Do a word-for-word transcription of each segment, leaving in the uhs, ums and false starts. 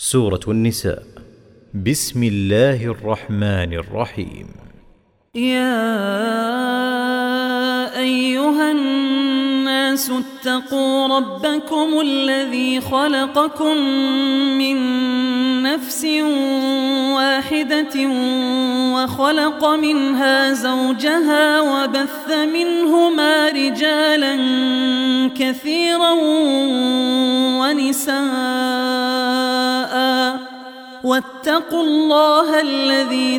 سورة النساء. بسم الله الرحمن الرحيم. يا أيها الناس اتقوا ربكم الذي خلقكم من نفس واحدة وخلق منها زوجها وبث منهما رجالا كثيرا ونساء واتقوا الله الذي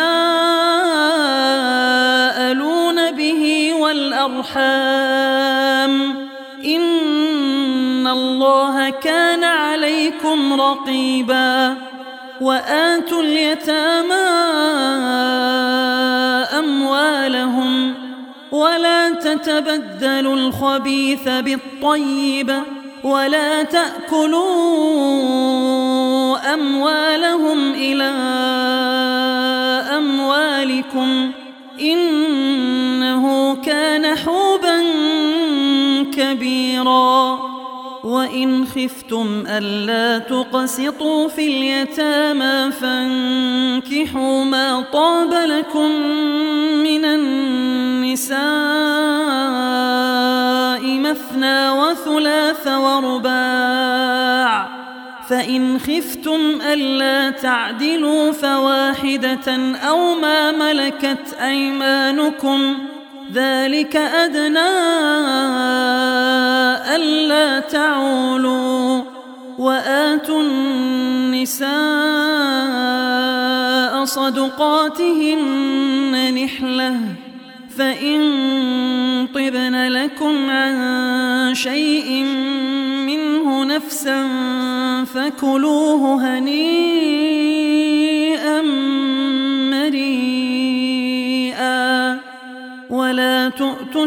تساءلون به والأرحام إن الله كان عليكم رقيبا. وآتوا اليتامى أموالهم ولا تتبدلوا الخبيث بالطيب ولا تأكلوا أموالهم إلى أموالكم إنه كان حوبا كبيرا. وإن خفتم ألا تقسطوا في اليتامى فانكحوا ما طاب لكم من النساء مثنى وثلاث ورباع، فإن خفتم ألا تعدلوا فواحدة أو ما ملكت أيمانكم ذلك أدنى ألا تعولوا. وآتوا النساء صدقاتهن نحلة فإن طبن لكم عن شيء منه نفسا فكلوه هنيئا مريئا. ولا تؤتوا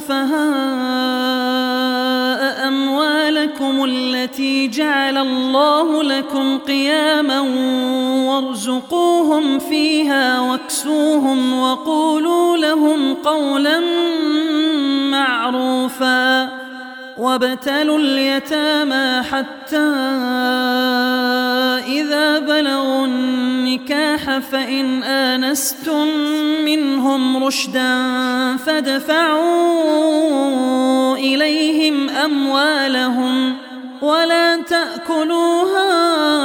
السفهاء أموالكم التي جعل الله لكم قياما وارزقوهم فيها واكسوهم وقولوا لهم قولا معروفا. وابتلوا اليتامى حتى إذا بلغوا النكاح فإن آنستم منهم رشدا فادفعوا إليهم أموالهم ولا تأكلوها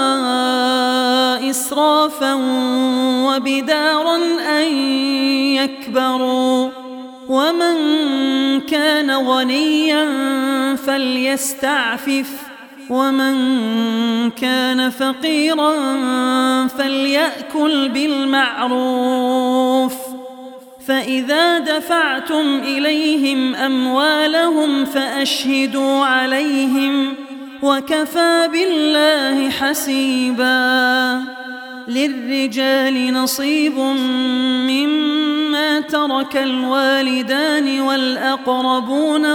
إسرافا وبدارا أن يكبروا. ومن كان غنيا فليستعفف ومن كان فقيرا فليأكل بالمعروف. فإذا دفعتم إليهم أموالهم فأشهدوا عليهم وكفى بالله حسيبا. للرجال نصيب مما ترك الوالدان والأقربون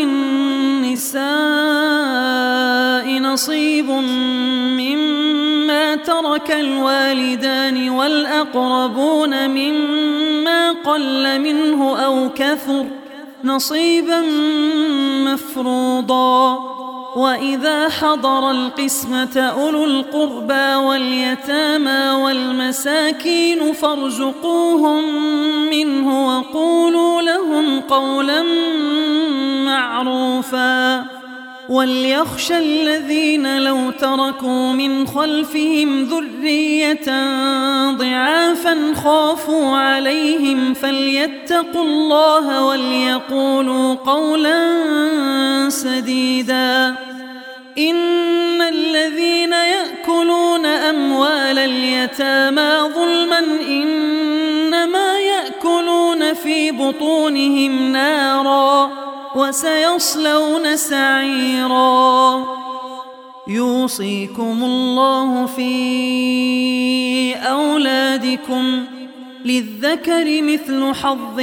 وللنساء نصيب مما ترك الوالدان والأقربون مما قل منه أو كثر نصيبا مفروضا. وإذا حضر القسمة أولو القربى واليتامى والمساكين فارزقوهم منه وقولوا لهم قولا معروفا. وليخشى الذين لو تركوا من خلفهم ذرية ضعافا خافوا عليهم فليتقوا الله وليقولوا قولا سديدا. إن الذين يأكلون أموال اليتامى ظلما إنما يأكلون في بطونهم نارا وسيصلون سعيرا. يوصيكم الله في أولادكم للذكر مثل حظ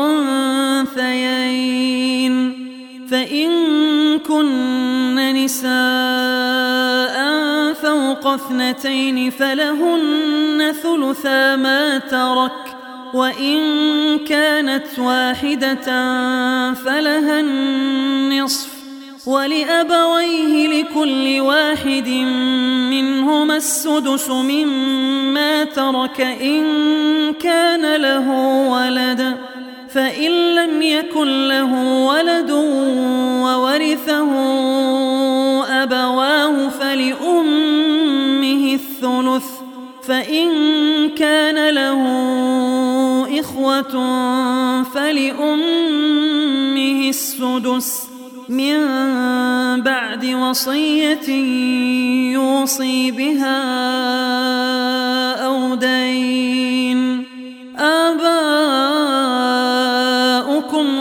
الأنثيين فإن كن نساء فوق اثنتين فلهن ثلثا ما ترك وإن كانت واحدة فلها النصف ولأبويه لكل واحد منهما السدس مما ترك إن كان له ولد، فإن لم يكن له ولد وورثه أبواه فلأمه الثلث، فإن كان له إخوة فلأمه السدس من بعد وصية يوصي بها أو دين. آباؤكم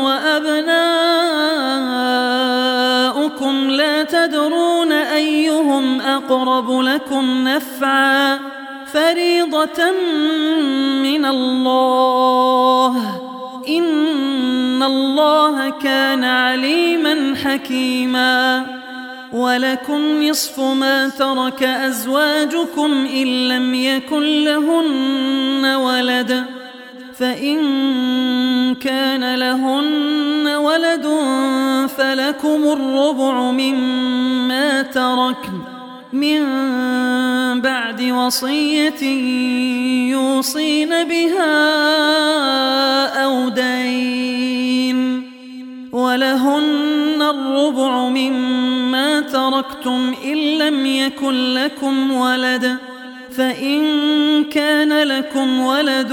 وأبناؤكم لا تدرون أيهم أقرب لكم نفعا، فريضة من الله، إن الله كان عليما حكيما. ولكم نصف ما ترك أزواجكم إن لم يكن لهن ولد، فإن كان لهن ولد فلكم الربع مما تركن من بعد وصية يوصين بها أو دين. ولهن الربع مما تركتم إن لم يكن لكم ولد، فإن كان لكم ولد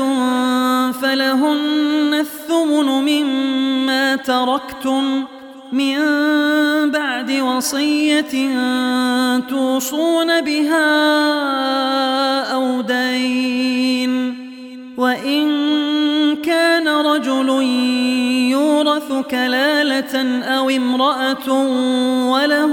فلهن الثمن مما تركتم من بعد وصية توصون بها أو دين. وإن كان رجل يورث كلالة أو امرأة وله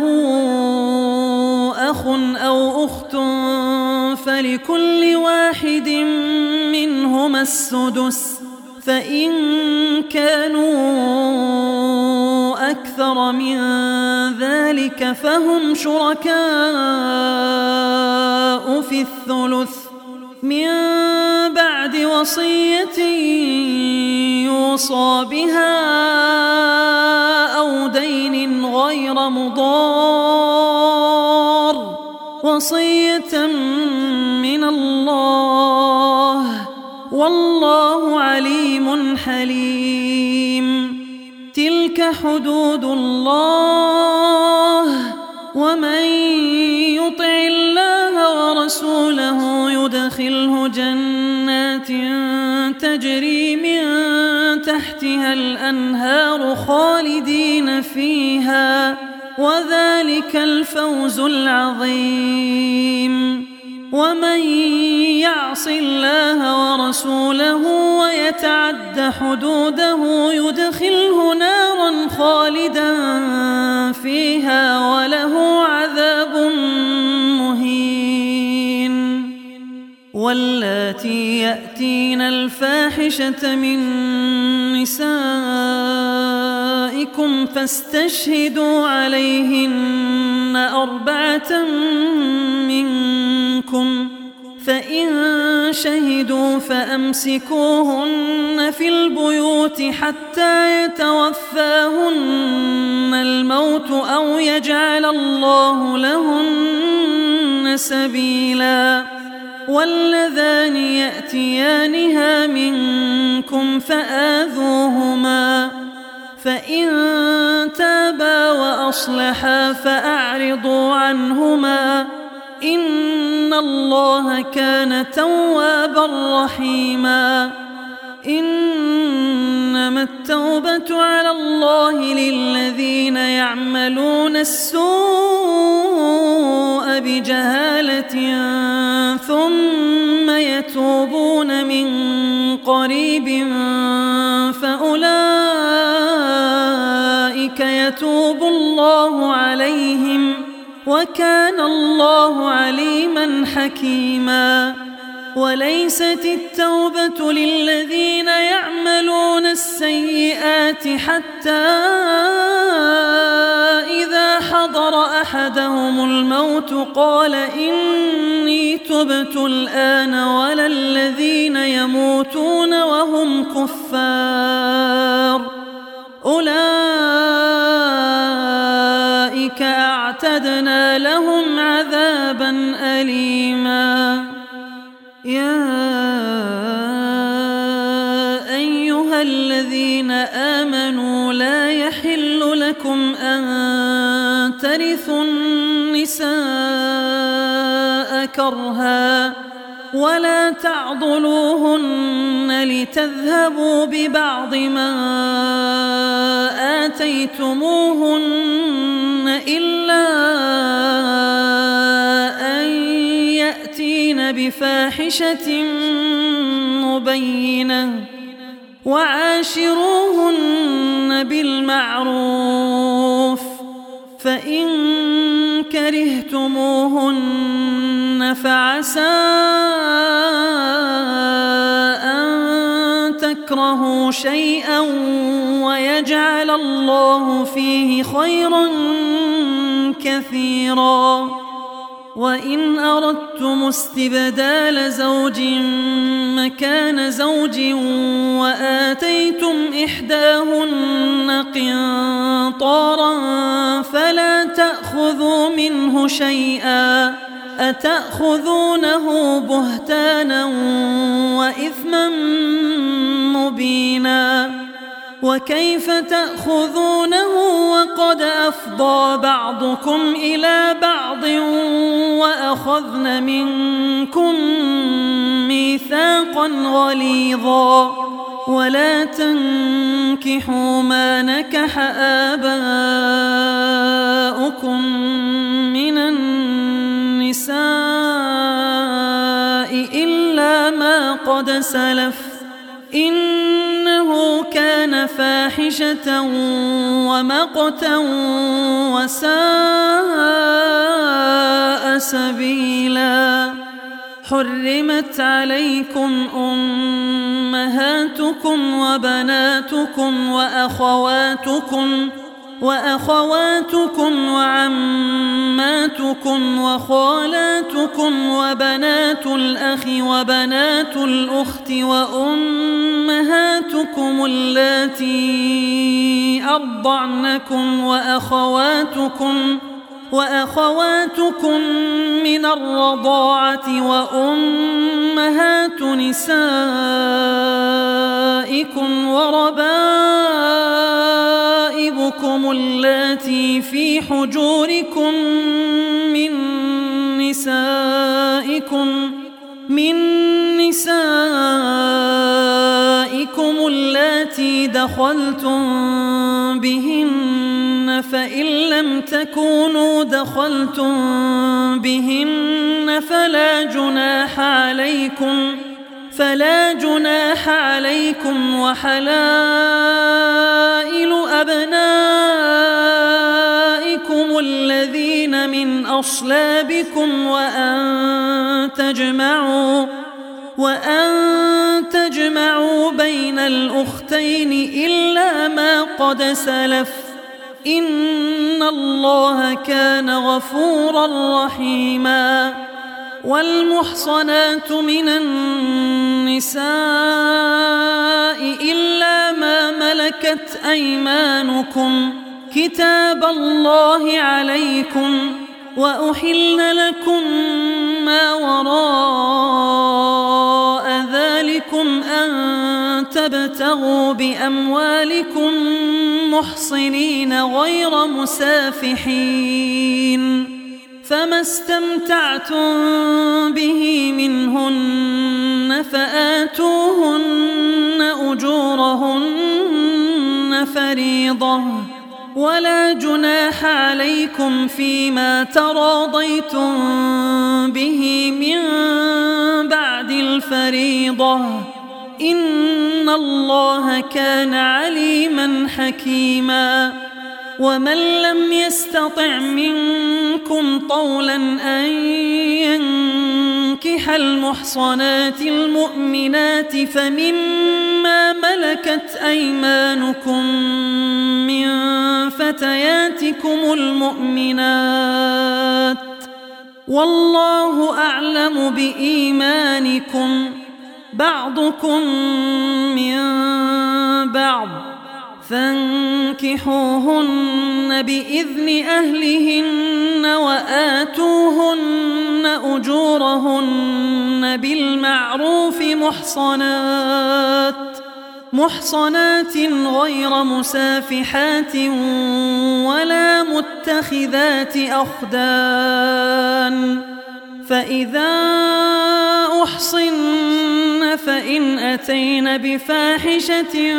أخ أو أخت فلكل واحد منهما السدس، فإن كانوا أكثر من ذلك فهم شركاء في الثلث من بعد وصية يوصى بها أو دين غير مضار، وصية من الله، والله عليم حليم. تلك حدود الله، ومن يطع الله ورسوله يدخله جنات تجري من تحتها الأنهار خالدين فيها، وذلك الفوز العظيم. ومن يعص الله ورسوله ويتعد حدوده يدخله نارا خالدا فيها وله عذاب مهين. واللاتي يأتين الفاحشة من نسائكم فاستشهدوا عليهن أربعة منكم، فإن شهدوا فأمسكوهن في البيوت حتى يتوفاهن الموت أو يجعل الله لهن سبيلا. واللذان يأتيانها منكم فآذوهما، فإن تابا وأصلحا فأعرضوا عنهما، إن الله كان توابا رحيما. إنما التوبة على الله للذين يعملون السوء بجهالة ثم يتوبون من قريب فأولئك يتوب الله عليهم، وكان الله عليما حكيما. وليست التوبة للذين يعملون السيئات حتى إذا حضر أحدهم الموت قال إني تبت الآن، ولا الذين يموتون وهم كفار، أولئك أليما. يا أيها الذين آمنوا لا يحل لكم أن ترثوا النساء كرها ولا تعضلوهن لتذهبوا ببعض ما آتيتموهن إلا أن يأتين بفاحشة مبينة وعاشروهن بالمعروف فإن كرهتموهن فعسى أن تكرهوا شيئا ويجعل الله فيه خيرا كثيرا. وإن أردتم استبدال زوج مكان زوج وآتيتم إحداهن قنطارا فلا تأخذوا منه شيئا أتأخذونه بهتانا وإثما مبينا. وكيف تأخذونه وقد أفضى بعضكم إلى بعض وأخذن منكم ميثاقا غليظا. ولا تنكحوا ما نكح آباؤكم من النساء إلا ما قد سلف إنه كان فاحشة ومقتا وساء سبيلا. حرمت عليكم أمهاتكم وبناتكم وأخواتكم وأخواتكم وعماتكم وخالاتكم وبنات الأخ وبنات الأخت وأمهاتكم اللاتي أرضعنكم وأخواتكم وأخواتكم من الرضاعة وأمهات نسائكم وربائبكم اللاتي في حجوركم من نسائكم من نسائكم اللاتي دخلتم بهن فإن لم تكونوا دخلتم بهن فلا جناح عليكم فلا جناح عليكم وحلائل أبنائكم الذين من أصلابكم وأن تجمعوا وأن تجمعوا بين الأختين إلا ما قد سلف إن الله كان غفورا رحيما. والمحصنات من النساء إلا ما ملكت أيمانكم كتاب الله عليكم وأحل لكم ما وراء ذلكم أن تبتغوا بأموالكم محصنين غير مسافحين فما استمتعتم به منهن فآتوهن أجورهن فريضة ولا جناح عليكم فيما تراضيتم به من بعد الفريضة إن الله كان عليما حكيما. ومن لم يستطع منكم طولا أن ينكح المحصنات المؤمنات فمما ملكت أيمانكم من فتياتكم المؤمنات والله أعلم بإيمانكم بعضكم من بعض فانكحوهن بإذن أهلهن وآتوهن أجورهن بالمعروف محصنات محصنات غير مسافحات ولا متخذات أخدان فإذا أحصن فإن أتين بفاحشة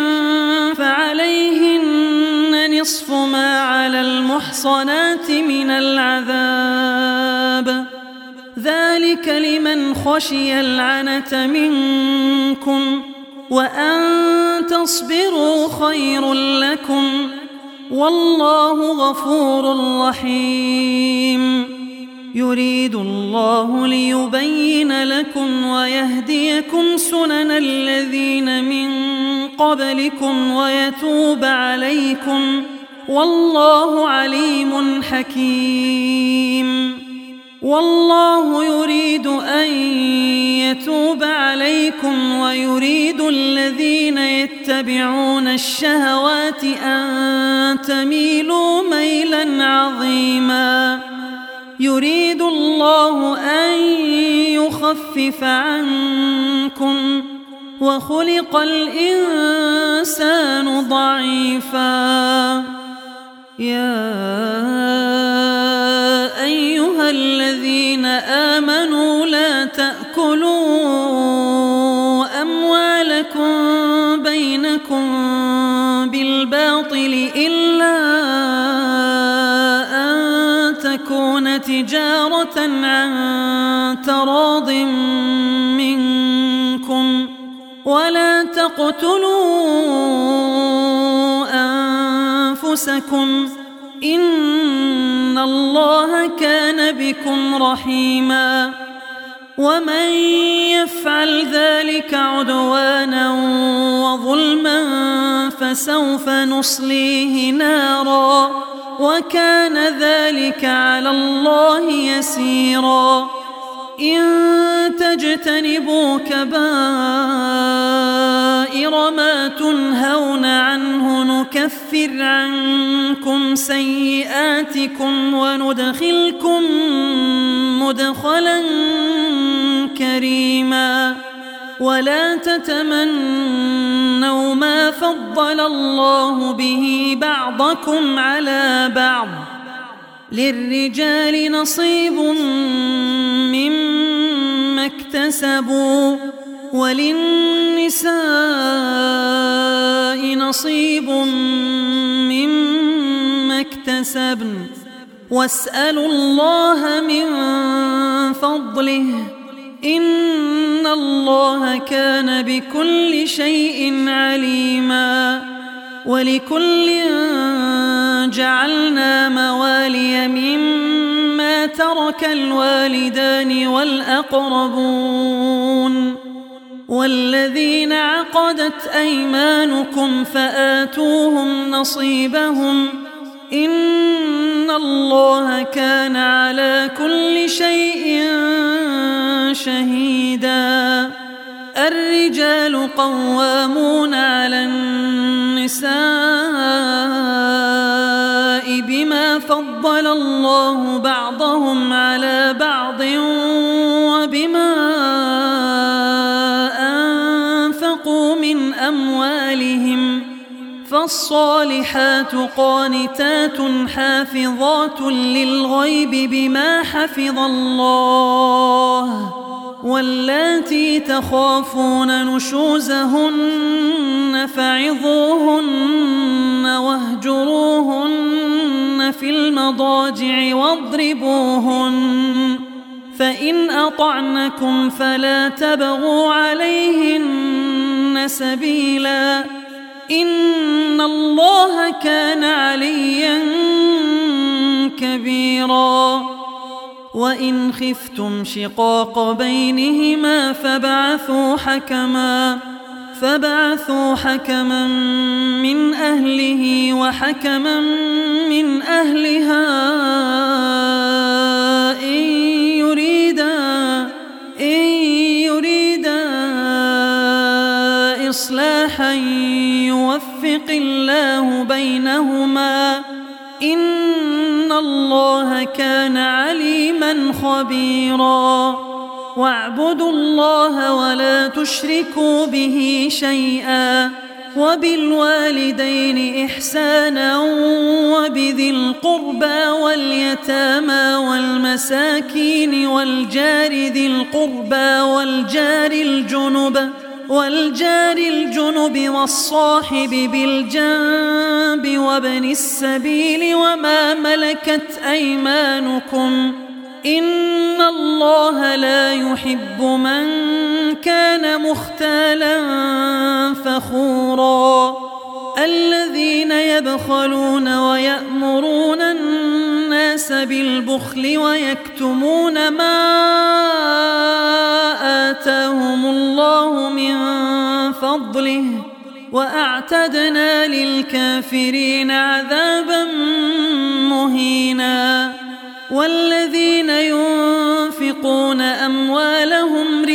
فعليهن نصف ما على المحصنات من العذاب ذلك لمن خشي العنة منكم وأن تصبروا خير لكم والله غفور رحيم يريد الله ليبين لكم ويهديكم سنن الذين من قبلكم ويتوب عليكم والله عليم حكيم والله يريد أن يتوب عليكم ويريد الذين يتبعون الشهوات أن تميلوا ميلا عظيما يريد الله أن يخفف عنكم وخلق الإنسان ضعيفا يا أيها الذين آمنوا لا تأكلوا أموالكم بينكم بالباطل إلا أن تكون تجارة عن تراض منكم ولا تقتلوا أنفسكم إن الله كان بكم رحيما ومن يفعل ذلك عدوانا وظلما فسوف نصليه نارا وكان ذلك على الله يسيرا إن تجتنبوا كبائر ما تنهون عنه نكفر عنكم سيئاتكم وندخلكم مدخلا كريما ولا تتمنوا ما فضل الله به بعضكم على بعض للرجال نصيب مما اكتسبوا وللنساء نصيب مما اكتسبن واسألوا الله من فضله إن الله كان بكل شيء عليما ولكل جعلنا موالي مما ترك الوالدان والأقربون والذين عقدت أيمانكم فآتوهم نصيبهم إن الله كان على كل شيء شهيدا الرجال قوامون على النساء بما فضل الله بعضهم على بعض وبما أنفقوا من أموالهم فالصالحات قانتات حافظات للغيب بما حفظ الله واللاتي تخافون نشوزهن فعظوهن واهجروهن في المضاجع واضربوهن فإن أطعنكم فلا تبغوا عليهن سبيلا إن الله كان عليا كبيرا وإن خفتم شقاق بينهما فابعثوا حكما فابعثوا حكما من أهله وحكما من أهلها إن يريدا إن يريدا إصلاحا يوفق الله بينهما إن الله كان عليما خبيرا واعبدوا الله ولا تشركوا به شيئا وبالوالدين إحسانا وبذي القربى واليتامى والمساكين والجار ذي القربى والجار الجنب والجار الجنب والصاحب بالجنب وابن السبيل وما ملكت أيمانكم إن الله لا يحب من كان مختالا فخورا الذين يبخلون ويأمرون الناس بالبخل ويكتمون ما آتاهم الله من فضله وأعتدنا للكافرين عذابا مهينا والذين ينفقون أموالهم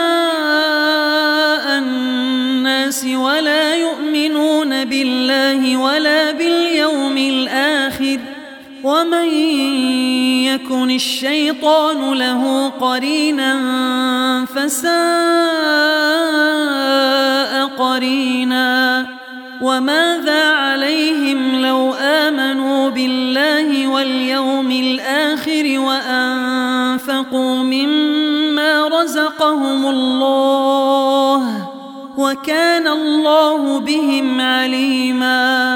رئاء الناس ولا يؤمنون بالله ولا باليوم الآخر ومن يكن الشيطان له قرينا فساء قرينا وماذا عليهم لو آمنوا بالله واليوم الآخر وأنفقوا مما رزقهم الله وكان الله بهم عليما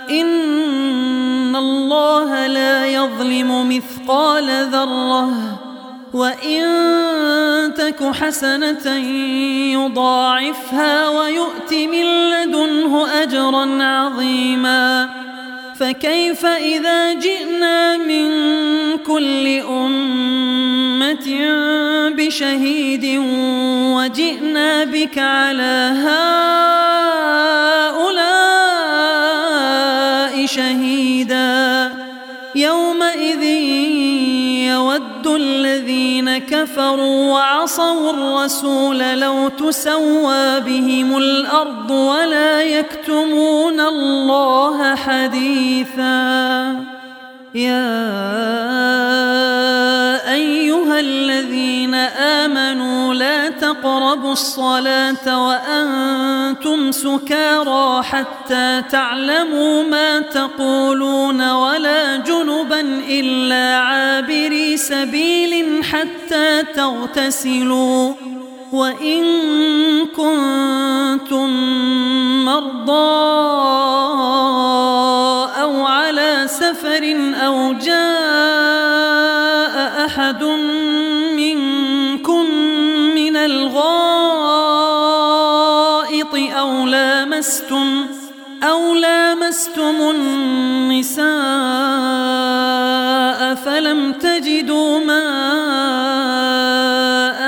إن الله لا يظلم مثقال ذرة وإن تك حسنة يضاعفها ويؤت من لدنه أجرا عظيما فكيف إذا جئنا من كل أمة بشهيد وجئنا بك على هؤلاء شهيدا يومئذ يود الذين كفروا وعصوا الرسول لو تسوى بهم الأرض ولا يكتمون الله حديثا يا أيها الذين آمنوا لا تقربوا الصلاة وأنتم سكارى حتى تعلموا ما تقولون ولا جنبا إلا عابري سبيل حتى تغتسلوا وإن كنتم مرضى أو على سفر أو جاء أحد منكم من الغائط أو لامستم أو لامستم النساء فلم تجدوا ماء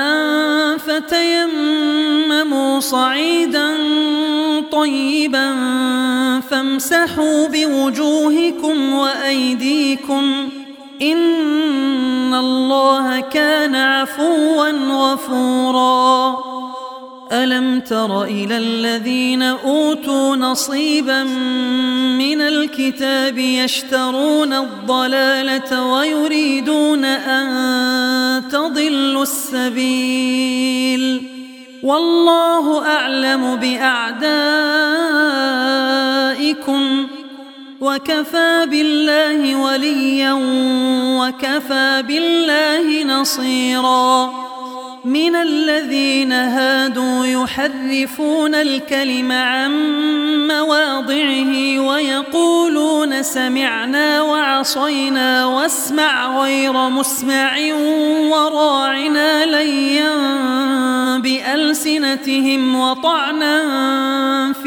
فتيمموا صعيدا طيبا فامسحوا بوجوهكم وأيديكم إن الله كان عفوا غفورا ألم تر إلى الذين أوتوا نصيبا من الكتاب يشترون الضلالة ويريدون أن تضلوا السبيل والله أعلم بأعدائكم وكفى بالله وليا وكفى بالله نصيرا من الذين هادوا يحرفون الكلم عن مواضعه ويقولون سمعنا وعصينا واسمع غير مسمع وراعنا ليا بألسنتهم وطعنا في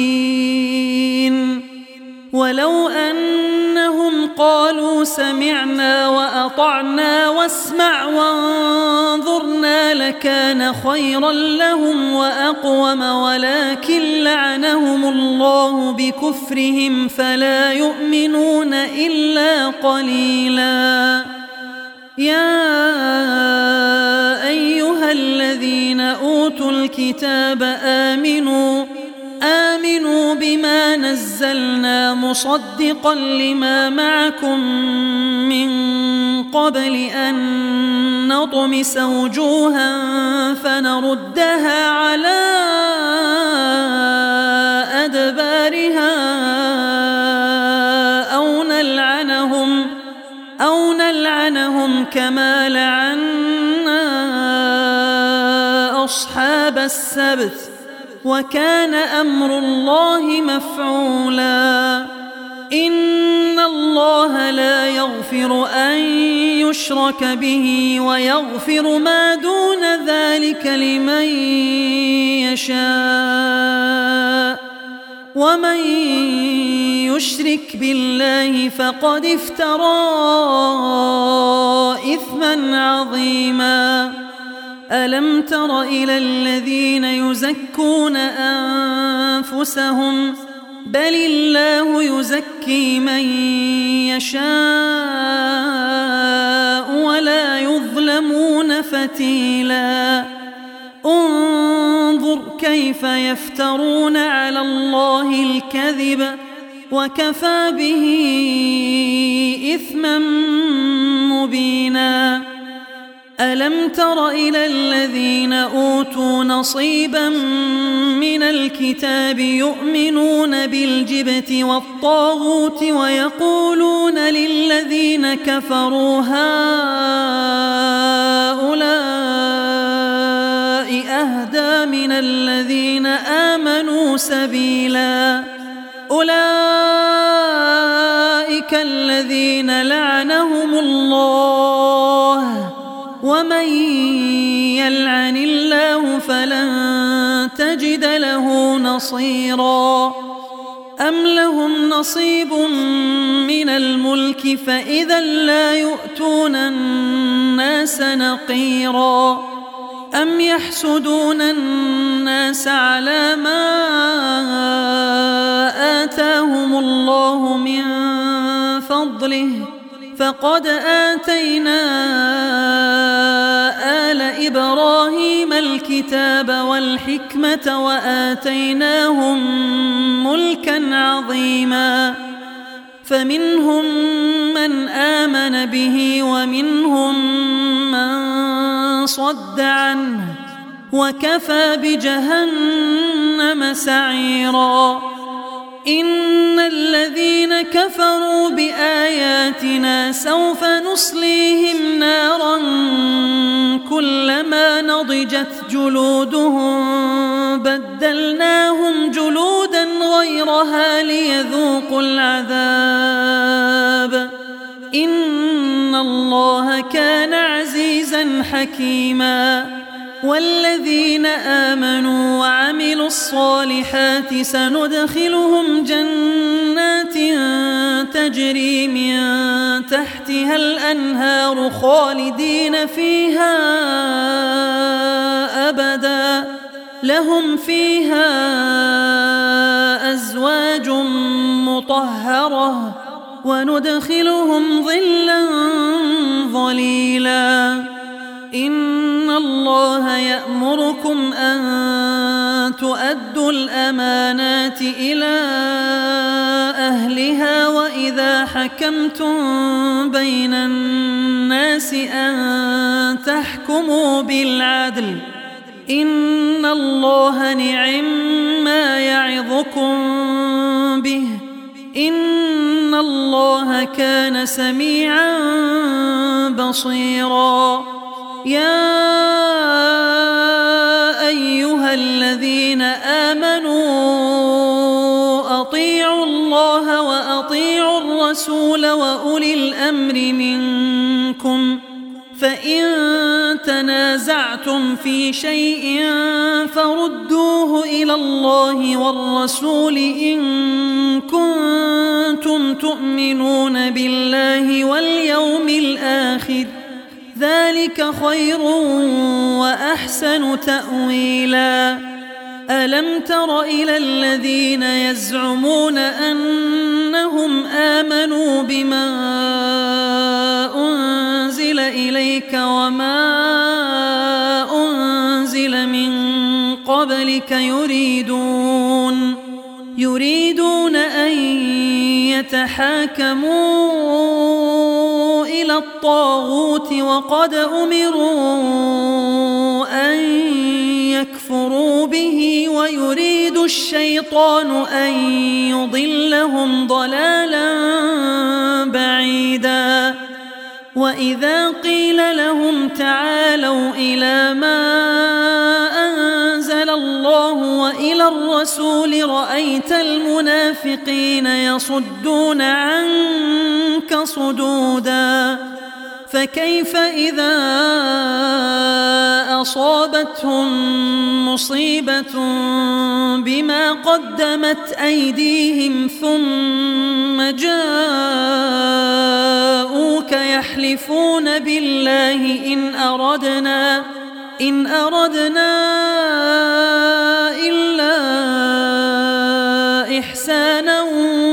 الدين ولو أنهم قالوا سمعنا وأطعنا واسمع وانظرنا لكان خيرا لهم وأقوم ولكن لعنهم الله بكفرهم فلا يؤمنون إلا قليلا يا أيها أيها الذين أوتوا الكتاب آمنوا آمنوا بما نزلنا مصدقا لما معكم من قبل أن نطمس وجوها فنردها على أدبارها أو نلعنهم أو نلعنهم كما لعنا أصحاب السبت وكان أمر الله مفعولا. إن الله لا يغفر أن يشرك به ويغفر ما دون ذلك لمن يشاء ومن يشرك بالله فقد افترى إثما عظيما. ألم تر إلى الذين يزكون أنفسهم بل الله يزكي من يشاء ولا يظلمون فتيلا. انظر كيف يفترون على الله الكذب وكفى به إثما مبينا. ألم تر إلى الذين أوتوا نصيبا من الكتاب يؤمنون بالجبت والطاغوت ويقولون للذين كفروا هؤلاء أهدى من الذين آمنوا سبيلا. أولئك الذين لعنهم الله ومن يلعن الله فلن تجد له نصيرا. أم لهم نصيب من الملك فإذا لا يؤتون الناس نقيرا. أم يحسدون الناس على ما آتاهم الله من فضله فقد آتينا آل إبراهيم الكتاب والحكمة وآتيناهم ملكا عظيما. فمنهم من آمن به ومنهم من صد عنه وكفى بجهنم سعيرا. إن الذين كفروا بآياتنا سوف نصليهم نارا كلما نضجت جلودهم بدلناهم جلودا غيرها ليذوقوا العذاب. إن الله كان عزيزا حكيما. والذين آمنوا وعملوا الصالحات سندخلهم جنات تجري من تحتها الأنهار خالدين فيها أبدا لهم فيها أزواج مطهرة وندخلهم ظلا ظليلا. إن الله يأمركم أن تؤدوا الأمانات إلى أهلها وإذا حكمتم بين الناس أن تحكموا بالعدل. إن الله نعم ما يعظكم به إن الله كان سميعا بصيرا. يا أيها الذين آمنوا أطيعوا الله وأطيعوا الرسول وأولي الأمر منكم فإن تنازعتم في شيء فردوه إلى الله والرسول إن كنتم تؤمنون بالله واليوم الآخر ذلك خير وأحسن تأويلا. ألم تر إلى الذين يزعمون أنهم آمنوا بما أنزل إليك وما أنزل قبلك يريدون يريدون أن يتحاكموا إلى الطاغوت وقد أمروا أن يكفروا به ويريد الشيطان أن يضلهم ضلالا بعيدا وإذا قيل لهم تعالوا إلى ما أنزل الله وإلى الرسول رأيت المنافقين يصدون عنك صدودا فكيف إذا أصابتهم مصيبة بما قدمت أيديهم ثم جاءوك يحلفون بالله إن أردنا إن أردنا إلا إحسانا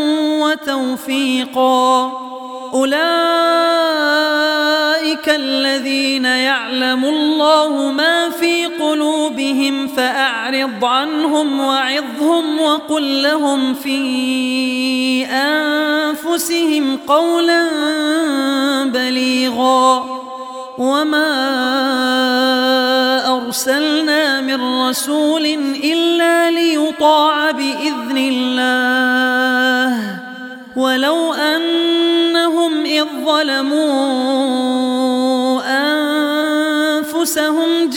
وتوفيقا أولئك الذين يعلم الله ما في قلوبهم فأعرض عنهم وعظهم وقل لهم في أنفسهم قولا بليغا وما أرسلنا من رسول إلا ليطاع بإذن الله ولو أنهم إذ ظلموا أنفسهم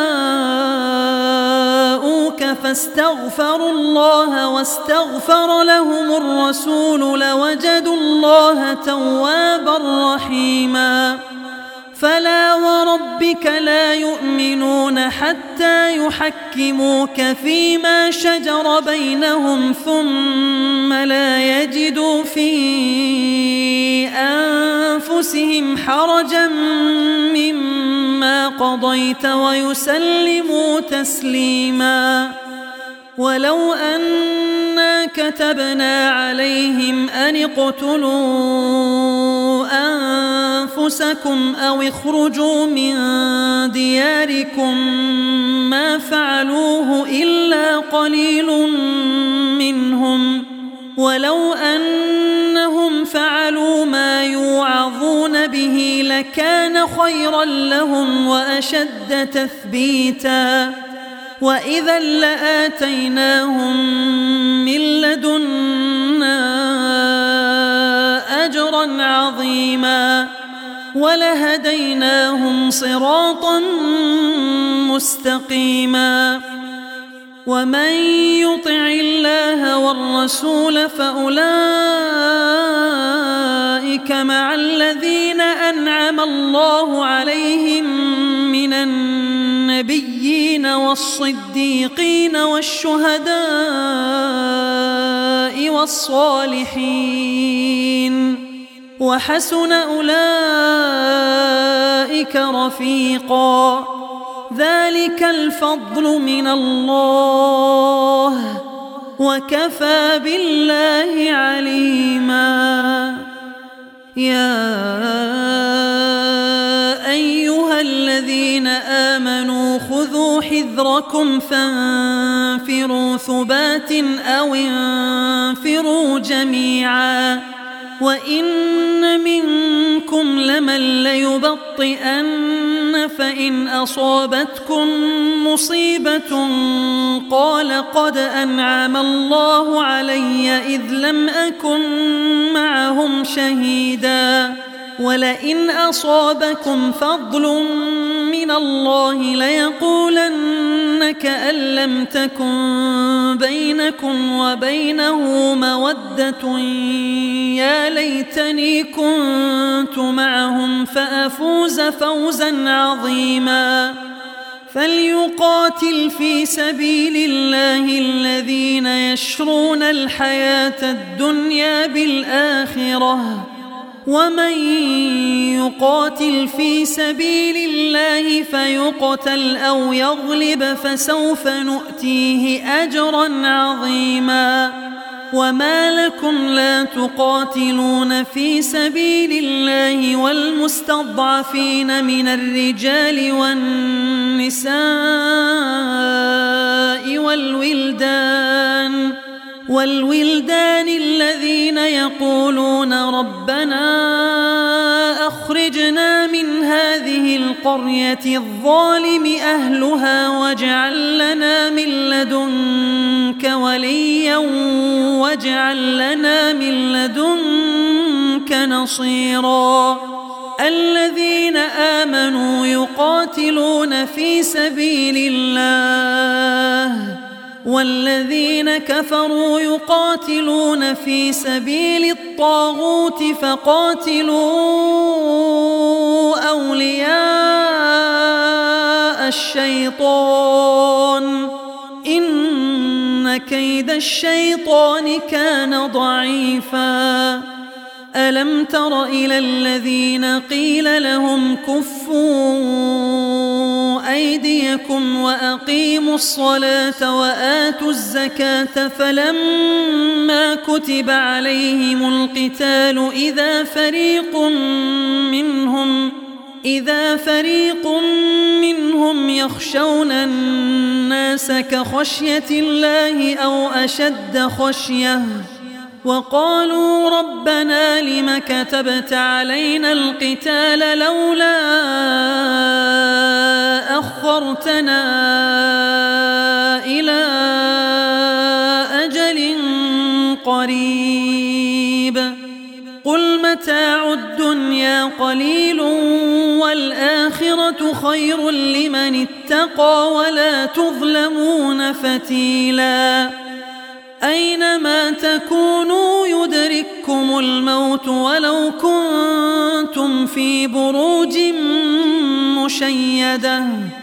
جاءوك فاستغفروا الله واستغفر لهم الرسول لوجدوا الله توابا رحيما فلا وربك لا يؤمنون حتى يحكموك فيما شجر بينهم ثم لا يجدوا في أنفسهم حرجا مما قضيت ويسلموا تسليما ولو أنا كتبنا عليهم أن اقتلوا أنفسكم أو اخرجوا من دياركم ما فعلوه إلا قليل منهم ولو أنهم فعلوا ما يوعظون به لكان خيرا لهم وأشد تثبيتا وإذا لآتيناهم من لدنا أجرا عظيما ولهديناهم صراطا مستقيما ومن يطع الله والرسول فأولئك مع الذين أنعم الله عليهم من النبيين والصديقين والشهداء والصالحين وحسن أولئك رفيقا ذلك الفضل من الله وكفى بالله عليما يا أيها الذين آمنوا خذوا حذركم فانفروا ثبات أو انفروا جميعا وإن منكم لمن ليبطئن فإن أصابتكم مصيبة قال قد أنعم الله علي إذ لم أكن معهم شهيدا ولئن أصابكم فضل من الله ليقولن كأن لم تكن بينكم وبينه مودة يا ليتني كنت معهم فأفوز فوزا عظيما فليقاتل في سبيل الله الذين يشرون الحياة الدنيا بالآخرة ومن يقاتل في سبيل الله فيقتل أو يغلب فسوف نؤتيه أجرا عظيما وما لكم لا تقاتلون في سبيل الله والمستضعفين من الرجال والنساء والولدان والولدان الذين يقولون ربنا أخرجنا من هذه القرية الظالم أهلها واجعل لنا من لدنك وليا واجعل لنا من لدنك نصيرا الذين آمنوا يقاتلون في سبيل الله والذين كفروا يقاتلون في سبيل الطاغوت فقاتلوا أولياء الشيطان إن كيد الشيطان كان ضعيفا ألم تر إلى الذين قيل لهم كفوا أيديكم وأقيموا الصلاة وآتوا الزكاة فلما كتب عليهم القتال إذا فريق منهم إذا فريق منهم يخشون الناس كخشية الله أو أشد خشية وقالوا ربنا لم كتبت علينا القتال لولا أخرتنا إلى أجل قريب قل متاع الدنيا قليل والآخرة خير لمن اتقى ولا تظلمون فتيلا أينما تكونوا يدرككم الموت ولو كنتم في بروج مشيدة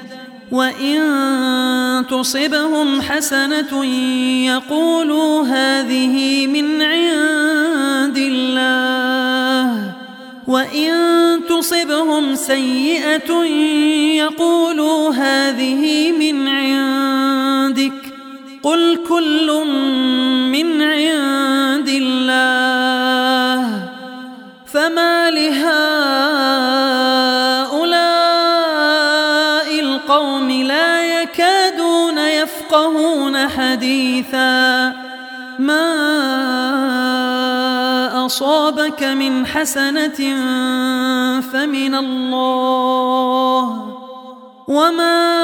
وإن تصبهم حسنة يقولوا هذه من عند الله وإن تصبهم سيئة يقولوا هذه من عندك قل كل من عند الله فما لهؤلاء القوم لا يكادون يفقهون حديثا ما أصابك من حسنة فمن الله وما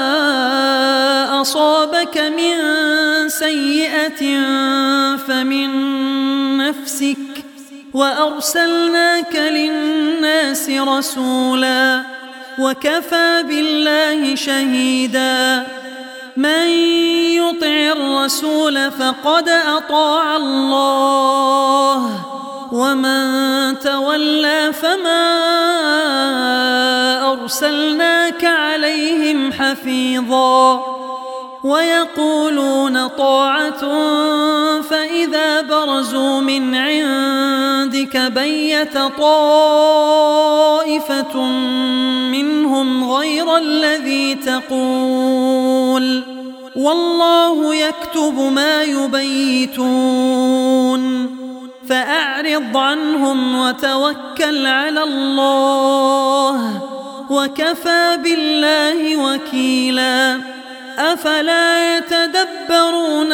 أصابك من سيئة فمن نفسك وأرسلناك للناس رسولا وكفى بالله شهيدا من يطع الرسول فقد أطاع الله ومن تولى فما أرسلناك عليهم حفيظا ويقولون طاعة فإذا برزوا من عندك بيت طائفة منهم غير الذي تقول والله يكتب ما يبيتون فأعرض عنهم وتوكل على الله وكفى بالله وكيلا أفلا يتدبرون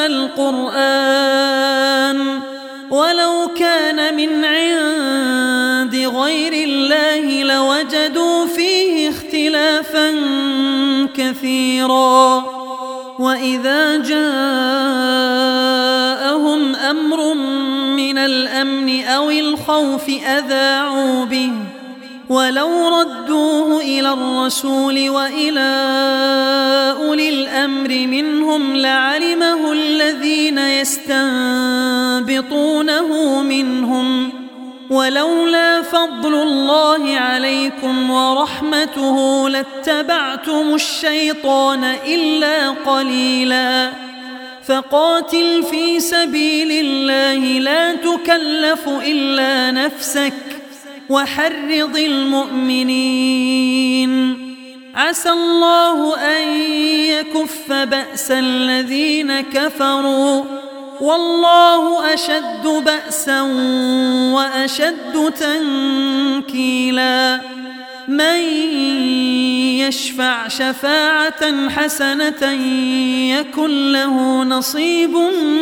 القرآن ولو كان من عند غير الله لوجدوا فيه اختلافا كثيرا وإذا جاءهم أمر من الأمن أو الخوف أذاعوا به ولو ردوه إلى الرسول وإلى أولي الأمر منهم لعلمه الذين يستنبطونه منهم ولولا فضل الله عليكم ورحمته لاتبعتم الشيطان إلا قليلا فقاتل في سبيل الله لا تكلف إلا نفسك وحرض المؤمنين عسى الله أن يكف بأس الذين كفروا والله أشد بأسا وأشد تنكيلا من يشفع شفاعة حسنة يكن له نصيب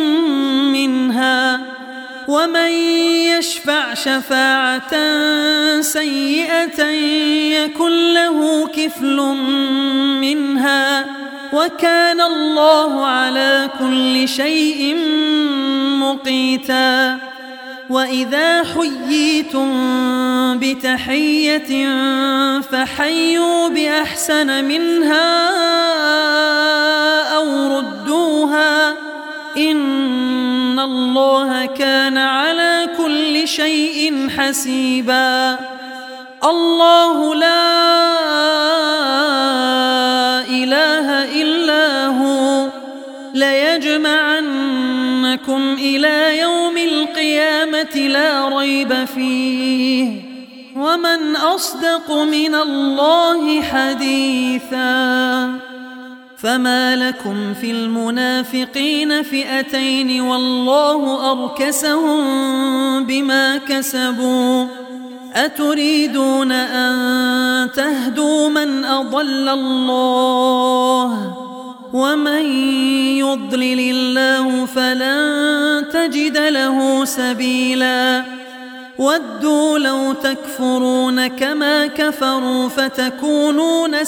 منها ومن يشفع شفاعة سيئة يكن له كفل منها وكان الله على كل شيء مقيتا. وإذا حييتم بتحية فحيوا بأحسن منها أو ردوها إن الله كان على كل شيء حسيبا. الله لا إله إلا هو ليجمعنكم إلى يوم القيامة لا ريب فيه ومن أصدق من الله حديثا. فما لكم في المنافقين فئتين والله أركسهم بما كسبوا أتريدون أن تهدوا من أضل الله ومن يضلل الله فلن تجد له سبيلا. ودوا لو تكفرون كما كفروا فتكونون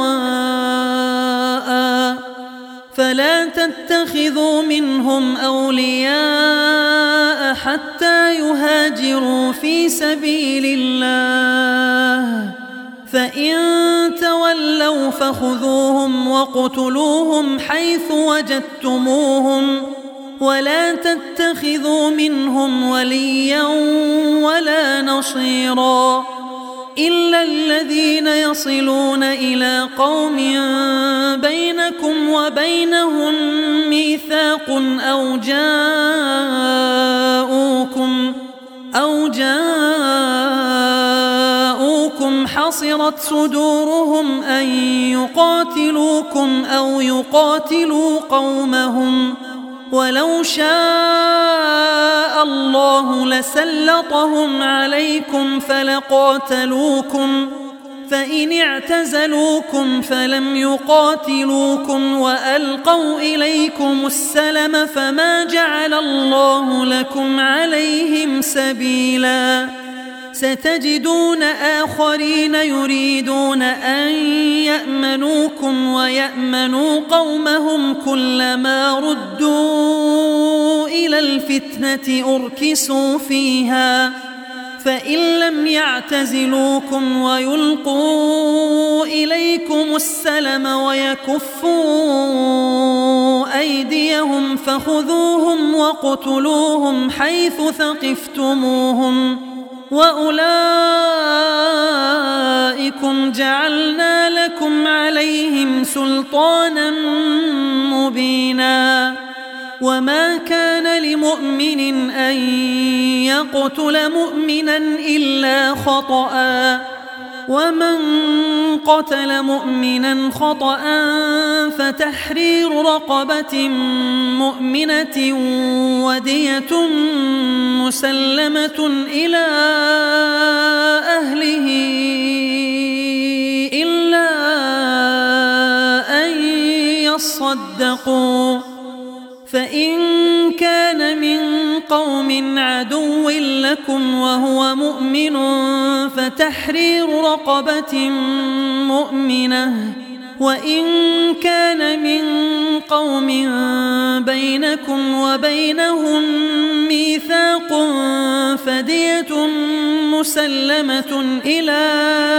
سواء فلا تتخذوا منهم أولياء حتى يهاجروا في سبيل الله فإن تولوا فخذوهم وقتلوهم حيث وجدتموهم ولا تتخذوا منهم وليا ولا نصيرا إلا الذين يصلون إلى قوم بينكم وبينهم ميثاق أو جاءوكم أو جاءوكم حصرت صدورهم أن يقاتلوكم أو يقاتلوا قومهم ولو شاء الله لسلطهم عليكم فلقاتلوكم فإن اعتزلوكم فلم يقاتلوكم وألقوا إليكم السلم فما جعل الله لكم عليهم سبيلا. ستجدون آخرين يريدون أن يأمنوكم ويأمنوا قومهم كلما ردوا إلى الفتنة أركسوا فيها فإن لم يعتزلوكم ويلقوا إليكم السلم ويكفوا أيديهم فخذوهم وقتلوهم حيث ثقفتموهم وأولئكم جعلنا لكم عليهم سلطانا مبينا. وما كان لمؤمن أن يقتل مؤمنا إلا خطأ ومن قتل مؤمنا خطأ فتحرير رقبة مؤمنة ودية مسلمة إلى أهله إلا أن يصدقوا فإن كان من قوم عدو لكم وهو مؤمن فتحرير رقبة مؤمنة وإن كان من قوم بينكم وبينهم ميثاق فدية مسلمة إلى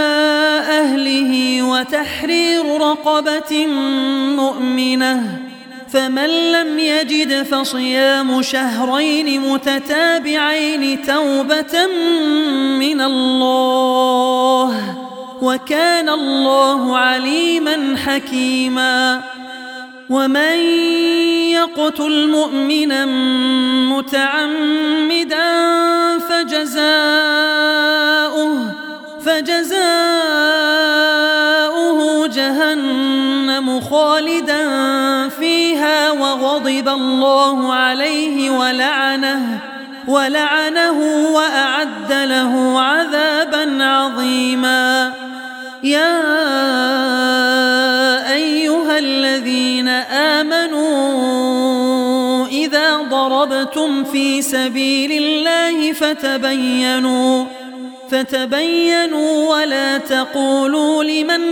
أهله وتحرير رقبة مؤمنة فمن لم يجد فصيام شهرين متتابعين توبة من الله وكان الله عليما حكيما. ومن يقتل مؤمنا متعمدا فجزاؤه فجزاؤه جهنم خالدا فيها وغضب الله عليه ولعنه ولعنه وأعد له عذابا عظيما. يا أيها الذين آمنوا إذا ضربتم في سبيل الله فتبينوا فتبينوا ولا تقولوا لمن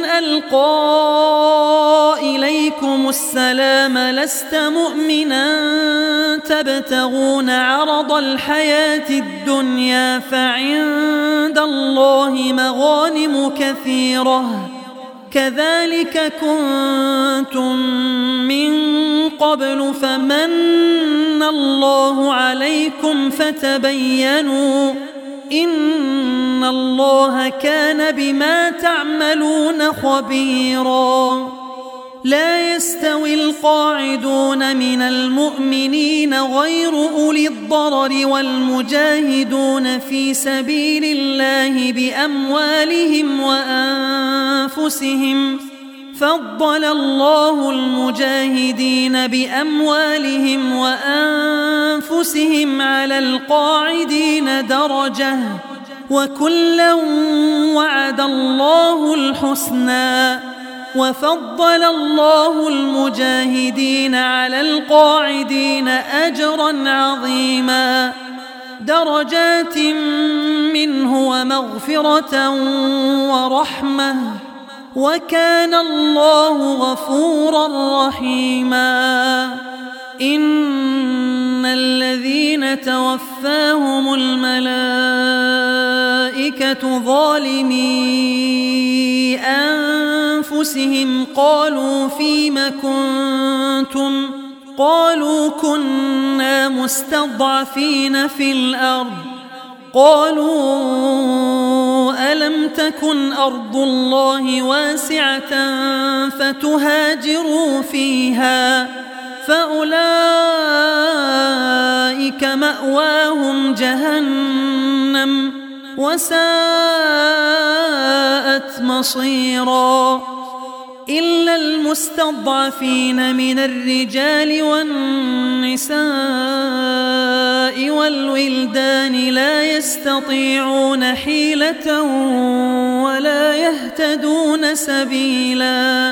ألقى إليكم السلام لست مؤمنا تبتغون عرض الحياة الدنيا فعند الله مغانم كثيرة كذلك كنتم من قبل فمن الله عليكم فتبينوا إن الله كان بما تعملون خبيرا. لا يستوي القاعدون من المؤمنين غير أولي الضرر والمجاهدون في سبيل الله بأموالهم وأنفسهم فضل الله المجاهدين بأموالهم وأنفسهم على القاعدين درجة وكلا وعد الله الحسنى وفضل الله المجاهدين على القاعدين أجرا عظيما درجات منه ومغفرة ورحمة وكان الله غفورا رحيما. إن الذين توفاهم الملائكة ظالمي أنفسهم قالوا فيم كنتم قالوا كنا مستضعفين في الأرض قالوا ألم تكن أرض الله واسعة فتهاجروا فيها فأولئك مأواهم جهنم وساءت مصيرا إلا المستضعفين من الرجال والنساء والولدان لا يستطيعون حيلة ولا يهتدون سبيلا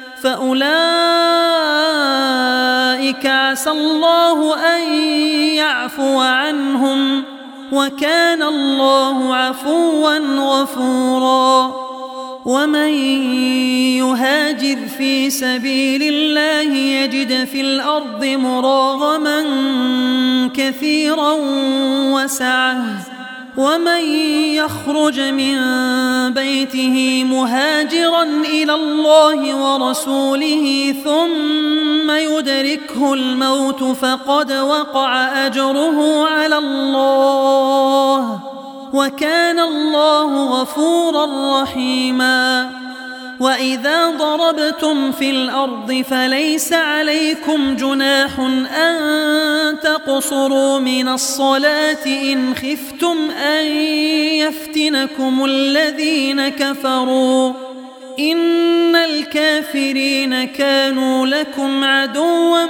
فأولئك عسى الله أن يعفو عنهم وكان الله عفوا غفورا. ومن يهاجر في سبيل الله يجد في الأرض مراغما كثيرا وسعة ومن يخرج من بيته مهاجرا إلى الله ورسوله ثم يدركه الموت فقد وقع أجره على الله وكان الله غفورا رحيما. وإذا ضربتم في الأرض فليس عليكم جناح أن تقصروا من الصلاة إن خفتم أن يفتنكم الذين كفروا إن الكافرين كانوا لكم عدوا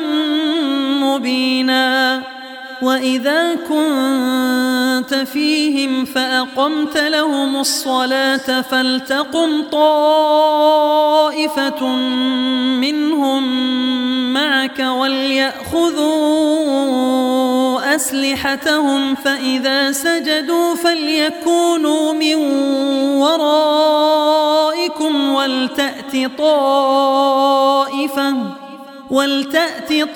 مبينا. وإذا كنت فيهم فأقمت لهم الصلاة فلتقم طائفة منهم معك وليأخذوا أسلحتهم فإذا سجدوا فليكونوا من ورائكم ولتأت طائفة ولتأت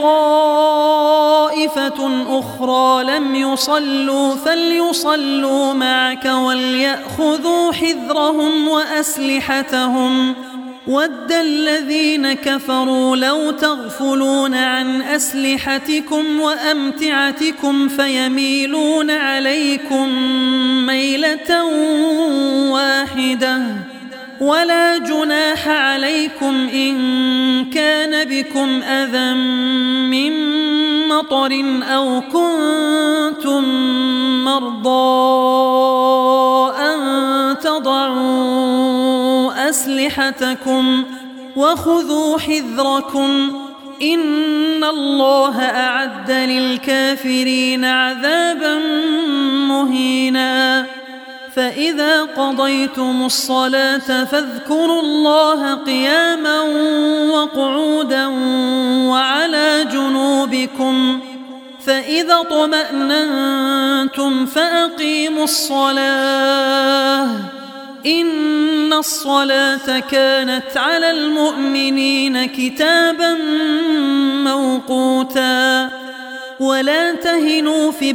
طائفة أخرى لم يصلوا فليصلوا معك وليأخذوا حذرهم وأسلحتهم ود الذين كفروا لو تغفلون عن أسلحتكم وأمتعتكم فيميلون عليكم ميلة واحدة ولا جناح عليكم إن كان بكم أذى من مطر أو كنتم مرضى أن تضعوا أسلحتكم وخذوا حذركم إن الله أعد للكافرين عذابا مهينا. فإذا قضيتم الصلاة فاذكروا الله قياما وقعودا وعلى جنوبكم، فإذا اطمأننتم فأقيموا الصلاة إن الصلاة كانت على المؤمنين كتابا موقوتا. ولا تهنوا في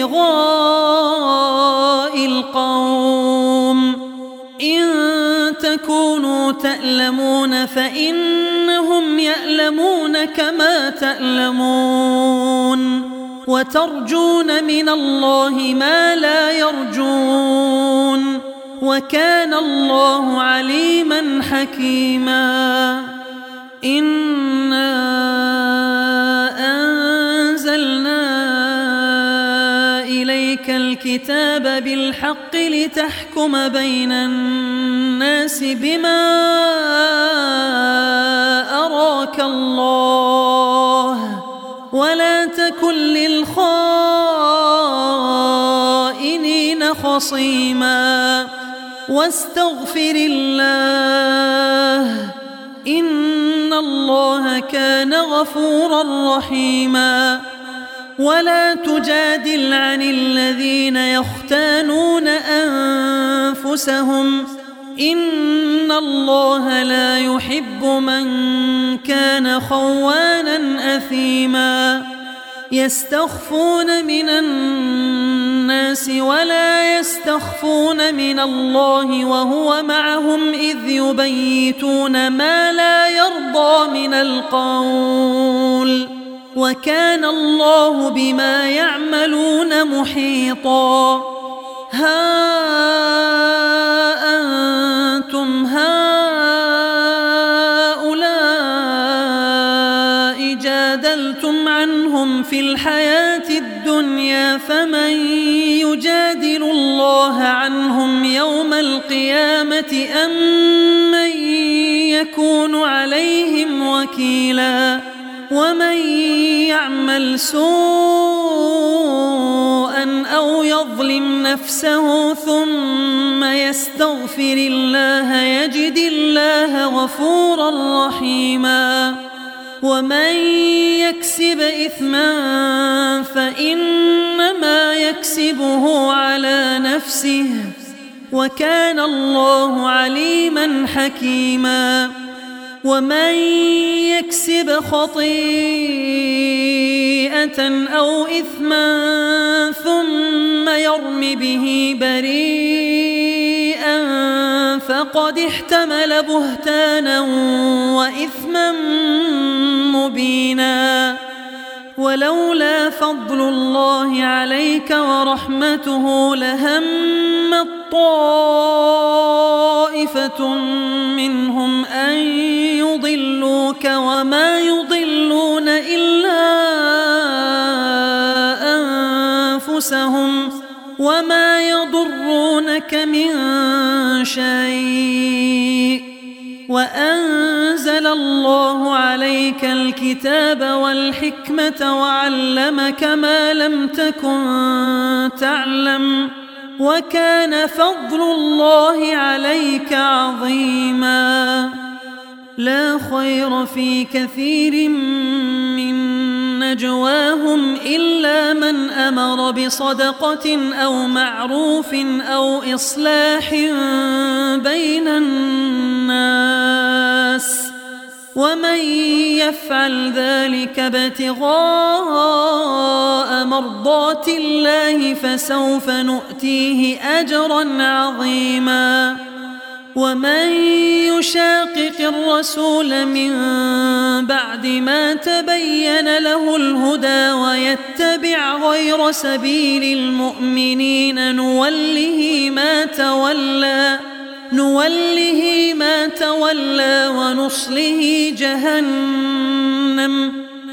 ابتغاء القوم، إن تكونوا تألمون فإنهم يألمون كما تألمون، وترجون من الله ما لا يرجون، وكان الله عليما حكيما. إنا أنزلنا إليك الكتاب بالحق لتحكم بين الناس بما أراك الله، ولا تكن للخائنين خصيما، واستغفر الله إن الله كان غفورا رحيما. ولا تجادل عن الذين يختانون أنفسهم، إن الله لا يحب من كان خوانا أثيما. يستخفون من الناس ولا يستخفون من الله وهو معهم إذ يبيتون ما لا يرضى من القول، وكان الله بما يعملون محيطا. ها أنتم هؤلاء جادلتم عنهم في الحياة الدنيا، فمن يجادل الله عنهم يوم القيامة أم من يكون عليهم وكيلا؟ ومن يعمل سوءا أو يظلم نفسه ثم يستغفر الله يجد الله غفورا رحيما. ومن يكسب إثما فإنما يكسبه على نفسه، وكان الله عليما حكيما. ومن يكسب خطيئة أو إثما ثم يرم به بريئا فقد احتمل بهتانا وإثما مبينا. ولولا فضل الله عليك ورحمته لهمت طائفة منهم أن يضلوك وما يضلون إلا أنفسهم وما يضرونك من شيء. وأنزل الله عليك الكتاب والحكمة وعلمك ما لم تكن تعلم، وكان فضل الله عليك عظيما. لا خير في كثير من نجواهم إلا من أمر بصدقة أو معروف أو إصلاح بين الناس، ومن يفعل ذلك ابتغاء مرضات الله فسوف نؤتيه أجرا عظيما. ومن يشاقق الرسول من بعد ما تبين له الهدى ويتبع غير سبيل المؤمنين نوله ما تولى نوله ما تولى ونصله جهنم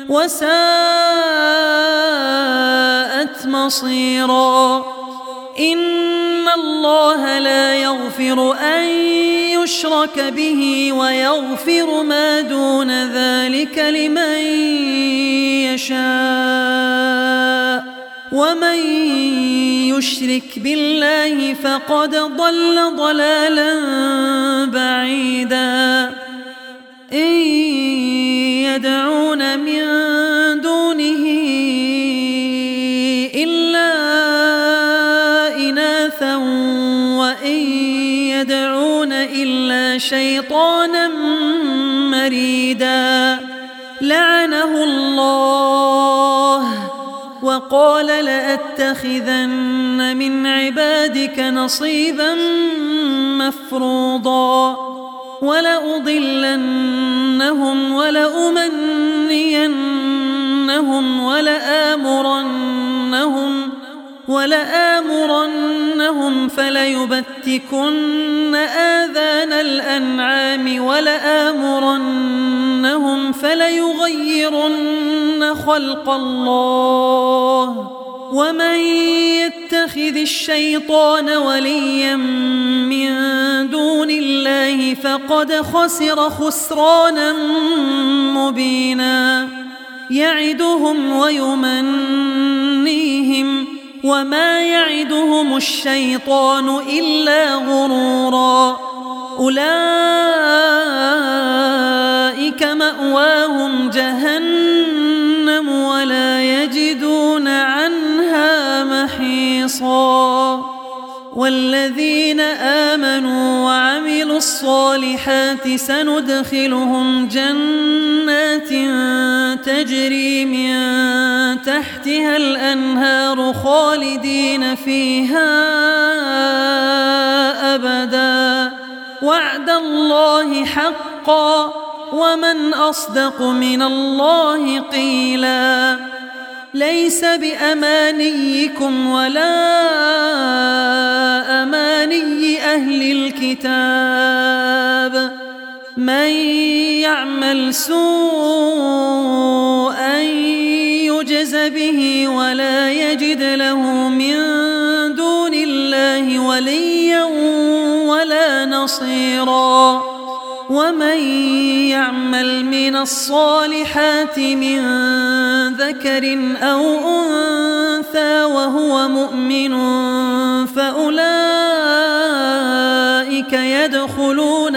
وساءت مصيرا. إن الله لا يغفر أن يشرك به ويغفر ما دون ذلك لمن يشاء، ومن يشرك بالله فقد ضل ضلالا بعيدا إن يدعون من دونه إلا إناثا وإن يدعون إلا شيطانا مريدا لعنه الله وقال لأتخذن من عبادك نصيبا مفروضا ولأضلنهم ولأمنينهم ولآمرنهم ولآمرنهم فليبتكن آذان الأنعام ولآمرنهم فليغيرن خلق الله ومن يتخذ الشيطان وليا من دون الله فقد خسر خسرانا مبينا يعدهم ويمنيهم وما يعدهم الشيطان إلا غرورا أولئك مأواهم جهنم ولا يجدون عنها محيصا والذين آمنوا وعملوا الصالحات سندخلهم جنات تجري من تحتها الأنهار خالدين فيها أبدا وعد الله حقا ومن أصدق من الله قيلا ليس بأمانيكم ولا أماني أهل الكتاب من يعمل سوءا يجز به ولا يجد له من دون الله وليا ولا نصيرا ومن يعمل من الصالحات من ذكر أو أنثى وهو مؤمن فأولئك يدخلون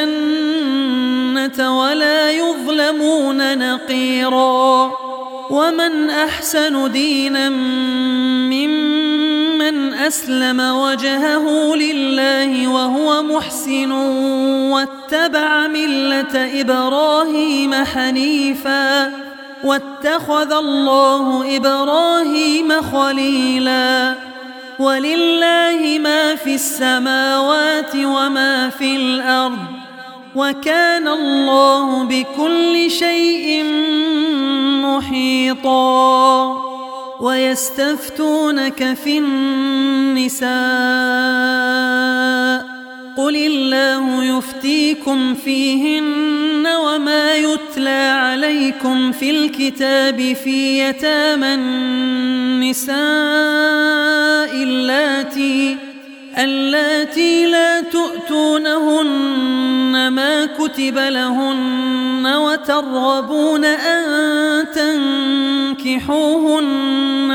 الجنة ولا يظلمون نقيرا ومن أحسن دينا ممن أسلم وجهه لله وهو محسن واتبع ملة إبراهيم حنيفا واتخذ الله إبراهيم خليلا ولله ما في السماوات وما في الأرض وكان الله بكل شيء محيطا ويستفتونك في النساء قل الله يفتيكم فيهن وما يتلى عليكم في الكتاب في يتامى النساء اللاتي اللاتي لا تؤتونهن ما كتب لهن وترغبون أن تنكحوهن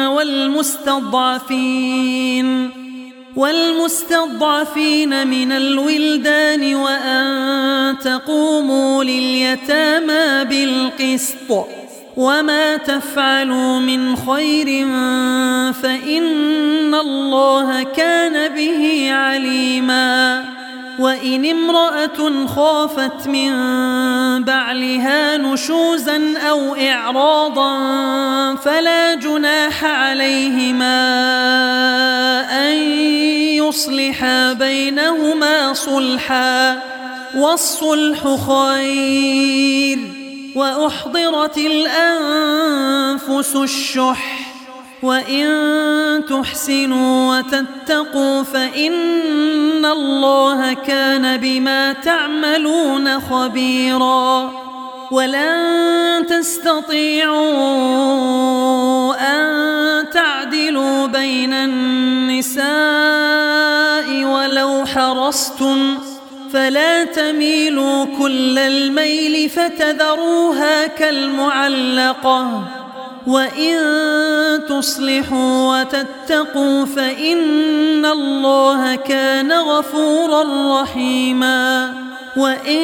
والمستضعفين والمستضعفين من الولدان وأن تقوموا لليتامى بالقسط وما تفعلوا من خير فإن الله كان به عليما وإن امرأة خافت من بعلها نشوزا أو إعراضا فلا جناح عليهما أن يصلحا بينهما صلحا والصلح خير وأحضرت الأنفس الشح وإن تحسنوا وتتقوا فإن الله كان بما تعملون خبيرا ولن تستطيعوا أن تعدلوا بين النساء ولو حرصتم فلا تميلوا كل الميل فتذروها كالمعلقة وإن تصلحوا وتتقوا فإن الله كان غفورا رحيما وإن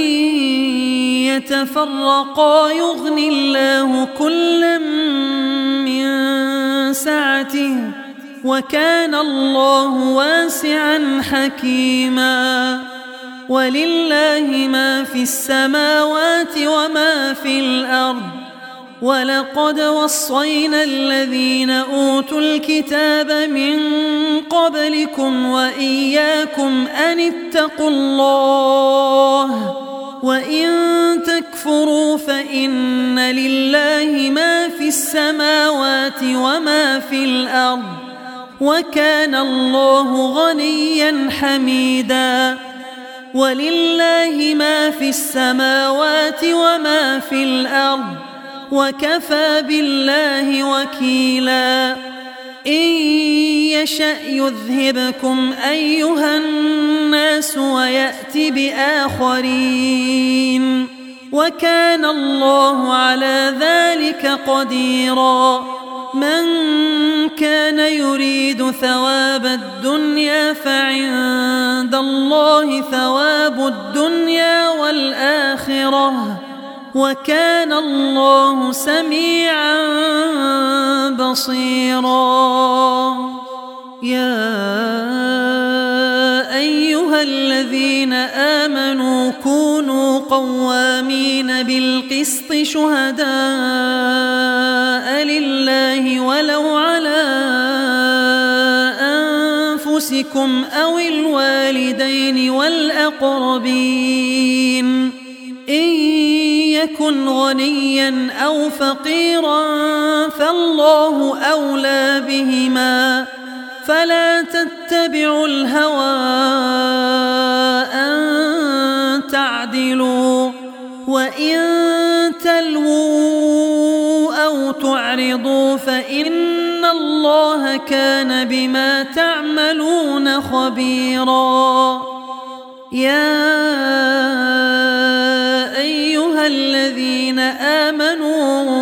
يتفرقا يغن الله كلا من سعته وكان الله واسعا حكيما ولله ما في السماوات وما في الأرض ولقد وصينا الذين أوتوا الكتاب من قبلكم وإياكم أن اتقوا الله وإن تكفروا فإن لله ما في السماوات وما في الأرض وكان الله غنيا حميدا ولله ما في السماوات وما في الأرض وكفى بالله وكيلا إن يشأ يذهبكم أيها الناس ويأت بآخرين وكان الله على ذلك قديرا من كان يريد ثواب الدنيا فعند الله ثواب الدنيا والآخرة وكان الله سميعا بصيرا يا أيها الذين آمنوا كونوا قوامين بالقسط شهداء لله ولو على أنفسكم أو الوالدين والأقربين إن يكن غنيا أو فقيرا فالله أولى بهما فلا تتبعوا الهوى أن تعدلوا وإن تلووا أو تعرضوا فإن الله كان بما تعملون خبيرا يا أيها الذين آمنوا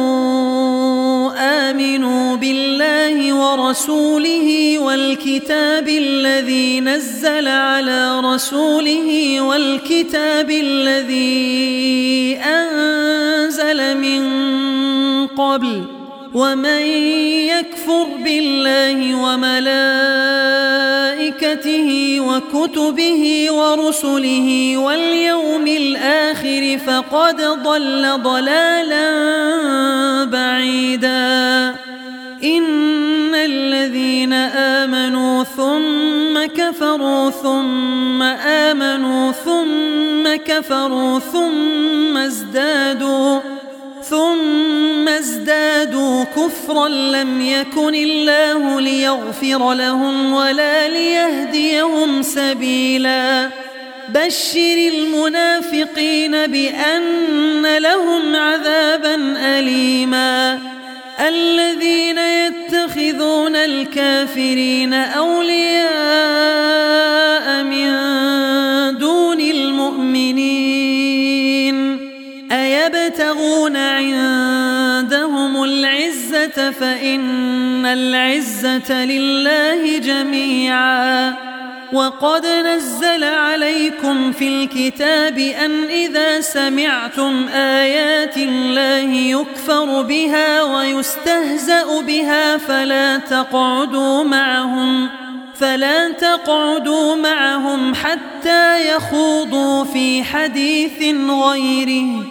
آمنوا بالله ورسوله والكتاب الذي نزل على رسوله والكتاب الذي أنزل من قبل ومن يكفر بالله وملائكته وكتبه ورسله واليوم الآخر فقد ضل ضلالا بعيدا إن الذين آمنوا ثم كفروا ثم آمنوا ثم كفروا ثم ازدادوا ثم ازدادوا كفرا لم يكن الله ليغفر لهم ولا ليهديهم سبيلا بشر المنافقين بأن لهم عذابا أليما الذين يتخذون الكافرين أولياء من دون المؤمنين أيبتغون عندهم العزة فإن العزة لله جميعا وقد نزل عليكم في الكتاب أن إذا سمعتم آيات الله يكفر بها ويستهزأ بها فلا تقعدوا معهم فلا تقعدوا معهم حتى يخوضوا في حديث غيره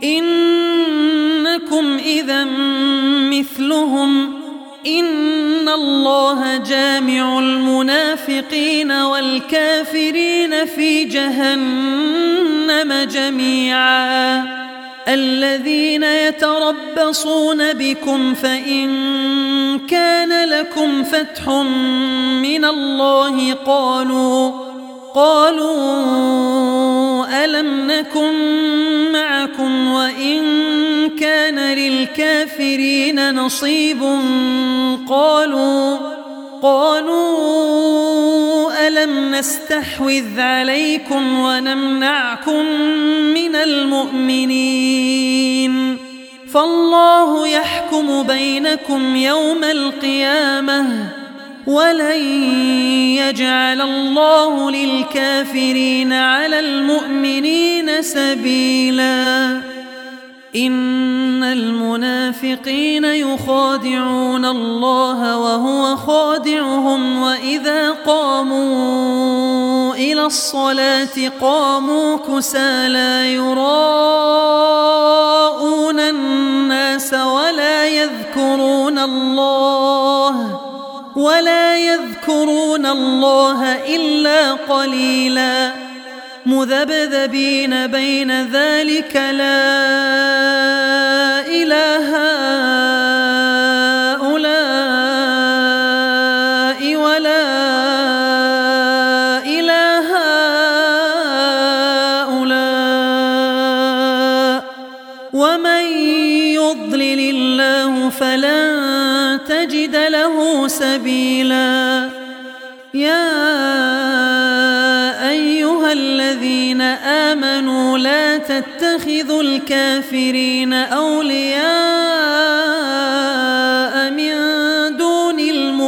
إنكم إذا مثلهم إن الله جامع المنافقين والكافرين في جهنم جميعا الذين يتربصون بكم فإن كان لكم فتح من الله قالوا قالوا ألم نكن معكم وإن كان للكافرين نصيب قالوا قالوا ألم نستحوذ عليكم ونمنعكم من المؤمنين فالله يحكم بينكم يوم القيامة ولن يجعل الله للكافرين على المؤمنين سبيلا إن المنافقين يخادعون الله وهو خادعهم وإذا قاموا إلى الصلاة قاموا كسالى يراءون الناس ولا يذكرون الله ولا يذكرون الله إلا قليلا مذبذبين بين ذلك لا إله هؤلاء ولا إله هؤلاء ومن يضلل الله فلن تجد له سبيلا يا أيها الذين آمنوا لا تتخذوا الكافرين أولياء من دون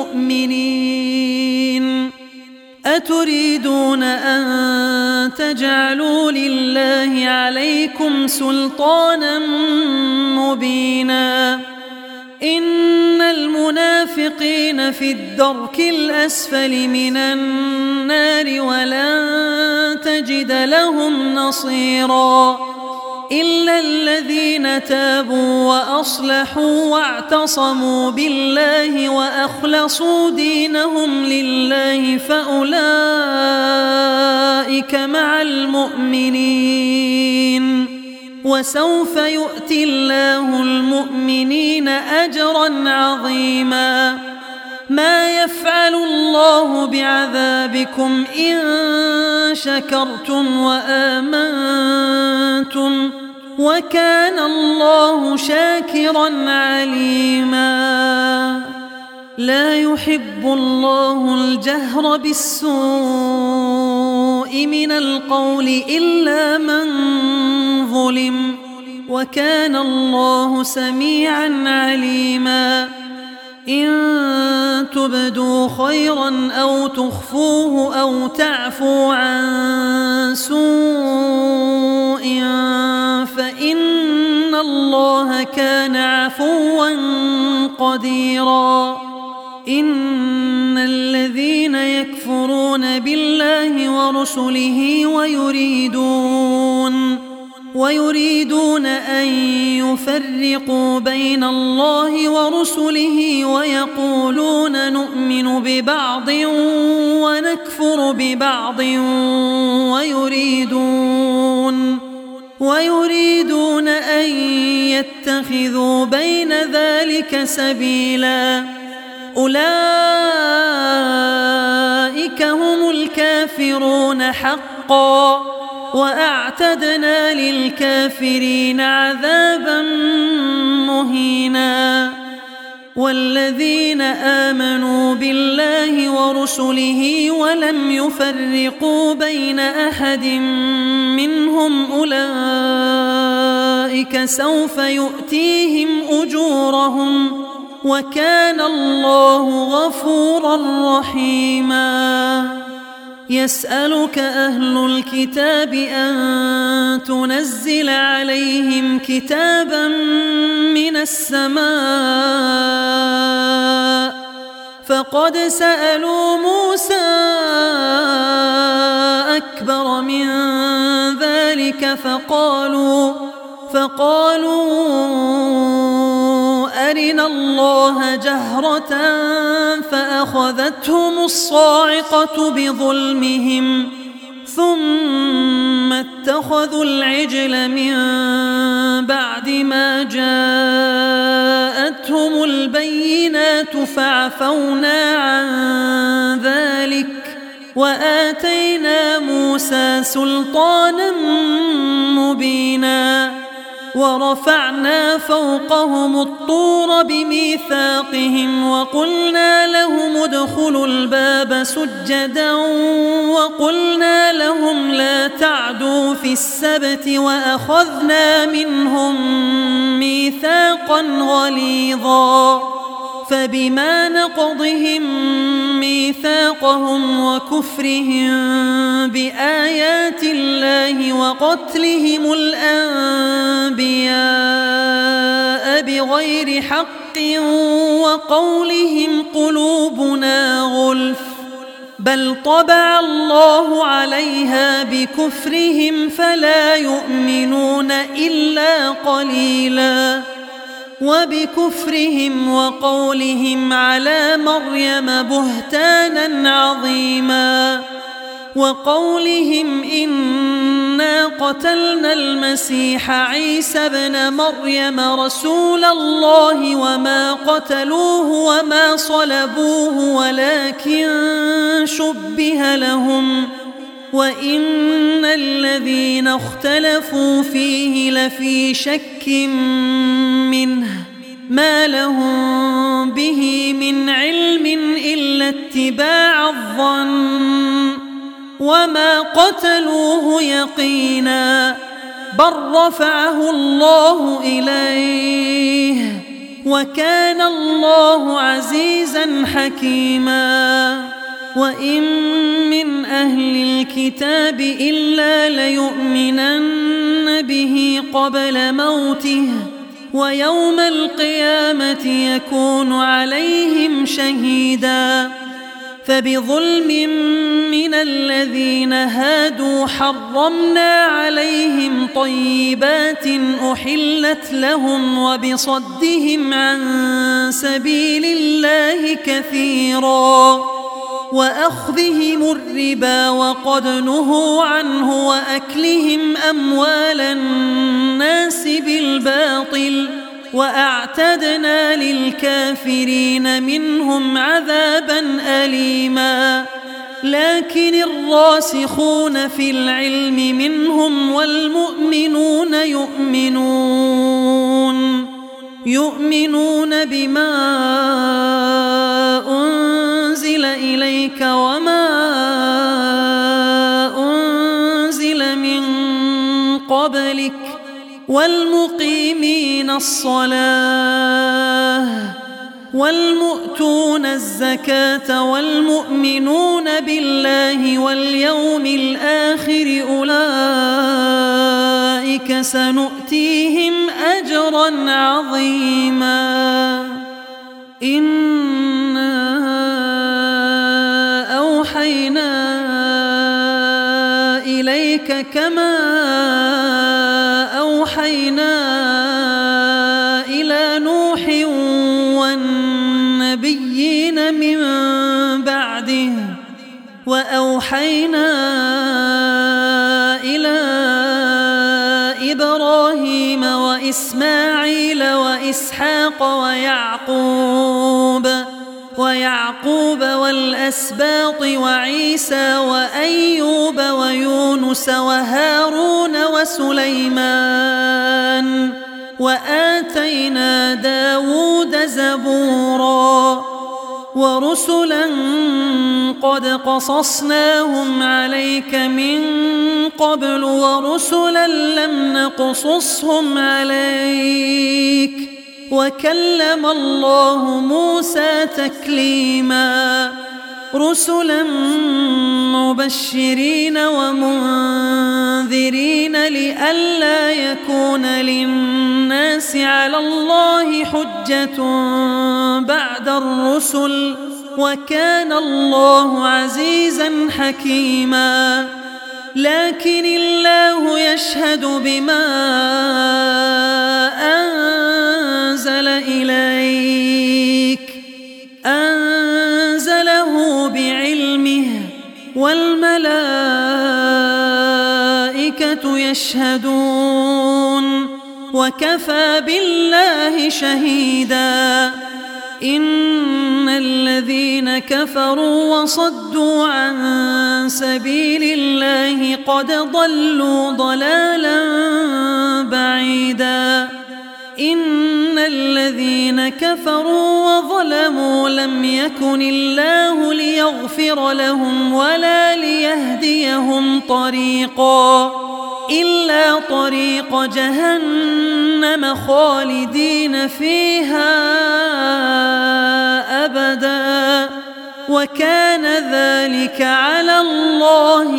المؤمنين أتريدون أن تجعلوا لله عليكم سلطانا مبينا إن المنافقين في الدرك الأسفل من النار ولن تجد لهم نصيرا إلا الذين تابوا وأصلحوا واعتصموا بالله وأخلصوا دينهم لله فأولئك مع المؤمنين وسوف يؤتي الله المؤمنين أجرا عظيما ما يفعل الله بعذابكم إن شكرتم وآمنتم وكان الله شاكرا عليما لا يحب الله الجهر بالسوء من القول إلا من ظلم وكان الله سميعا عليما إن تبدوا خيرا أو تخفوه أو تعفوا عن سوء فإن الله كان عفوا قديرا إن الذين يكفرون بالله ورسله ويريدون ويريدون أن يفرقوا بين الله ورسله ويقولون نؤمن ببعض ونكفر ببعض ويريدون ويريدون أن يتخذوا بين ذلك سبيلا أولئك هم الكافرون حقا وأعتدنا للكافرين عذابا مهينا والذين آمنوا بالله ورسله ولم يفرقوا بين أحد منهم أولئك سوف يؤتيهم أجورهم وكان الله غفورا رحيما يسألك أهل الكتاب أن تنزل عليهم كتابا من السماء فقد سألوا موسى أكبر من ذلك فقالوا فقالوا أرنا الله جهرة فأخذتهم الصاعقة بظلمهم ثم اتخذوا العجل من بعد ما جاءتهم البينات فعفونا عن ذلك وآتينا موسى سلطانا مبينا ورفعنا فوقهم الطور بميثاقهم وقلنا لهم ادخلوا الباب سجدا وقلنا لهم لا تعدوا في السبت وأخذنا منهم ميثاقا غليظا فبما نقضهم ميثاقهم وكفرهم بآيات الله وقتلهم الأنبياء بغير حق وقولهم قلوبنا غلف بل طبع الله عليها بكفرهم فلا يؤمنون إلا قليلا وبكفرهم وقولهم على مريم بهتانا عظيما وقولهم إنا قتلنا المسيح عيسى ابن مريم رسول الله وما قتلوه وما صلبوه ولكن شبه لهم وإن الذين اختلفوا فيه لفي شك منه ما لهم به من علم إلا اتباع الظن وما قتلوه يقينا بل رفعه الله إليه وكان الله عزيزا حكيما وإن من أهل الكتاب إلا ليؤمنن به قبل موته ويوم القيامة يكون عليهم شهيدا فبظلم من الذين هادوا حرمنا عليهم طيبات أحلت لهم وبصدهم عن سبيل الله كثيرا وأخذهم الربا وقد نهوا عنه وأكلهم أموال الناس بالباطل وأعتدنا للكافرين منهم عذابا أليما لكن الراسخون في العلم منهم والمؤمنون يؤمنون يؤمنون بما أنزل إليك وما أنزل من قبلك والمقيمين الصلاة والمؤتون الزكاة والمؤمنون بالله واليوم الآخر أولئك سنؤتيهم أجرا عظيما إنا أوحينا إليك كما أوحينا إلى نوح والنبيين من بعده وأوحينا إلى إبراهيم وإسماعيل وإسحاق ويعقوب ويعقوب والأسباط وعيسى وأيوب ويونس وهارون وسليمان وآتينا داود زبورا ورسلا قد قصصناهم عليك من قبل ورسلا لم نقصصهم عليك وكلم الله موسى تكليما رسلا مبشرين ومنذرين لئلا يكون للناس على الله حجة بعد الرسل وكان الله عزيزا حكيما لكن الله يشهد بما أنزل إليك أنزله بعلمه والملائكة يشهدون وكفى بالله شهيدا إن الذين كفروا وصدوا عن سبيل الله قد ضلوا ضلالا بعيدا إن الذين كفروا وظلموا لم يكن الله ليغفر لهم ولا ليهديهم طريقا إلا طريق جهنم خالدين فيها أبدا وكان ذلك على الله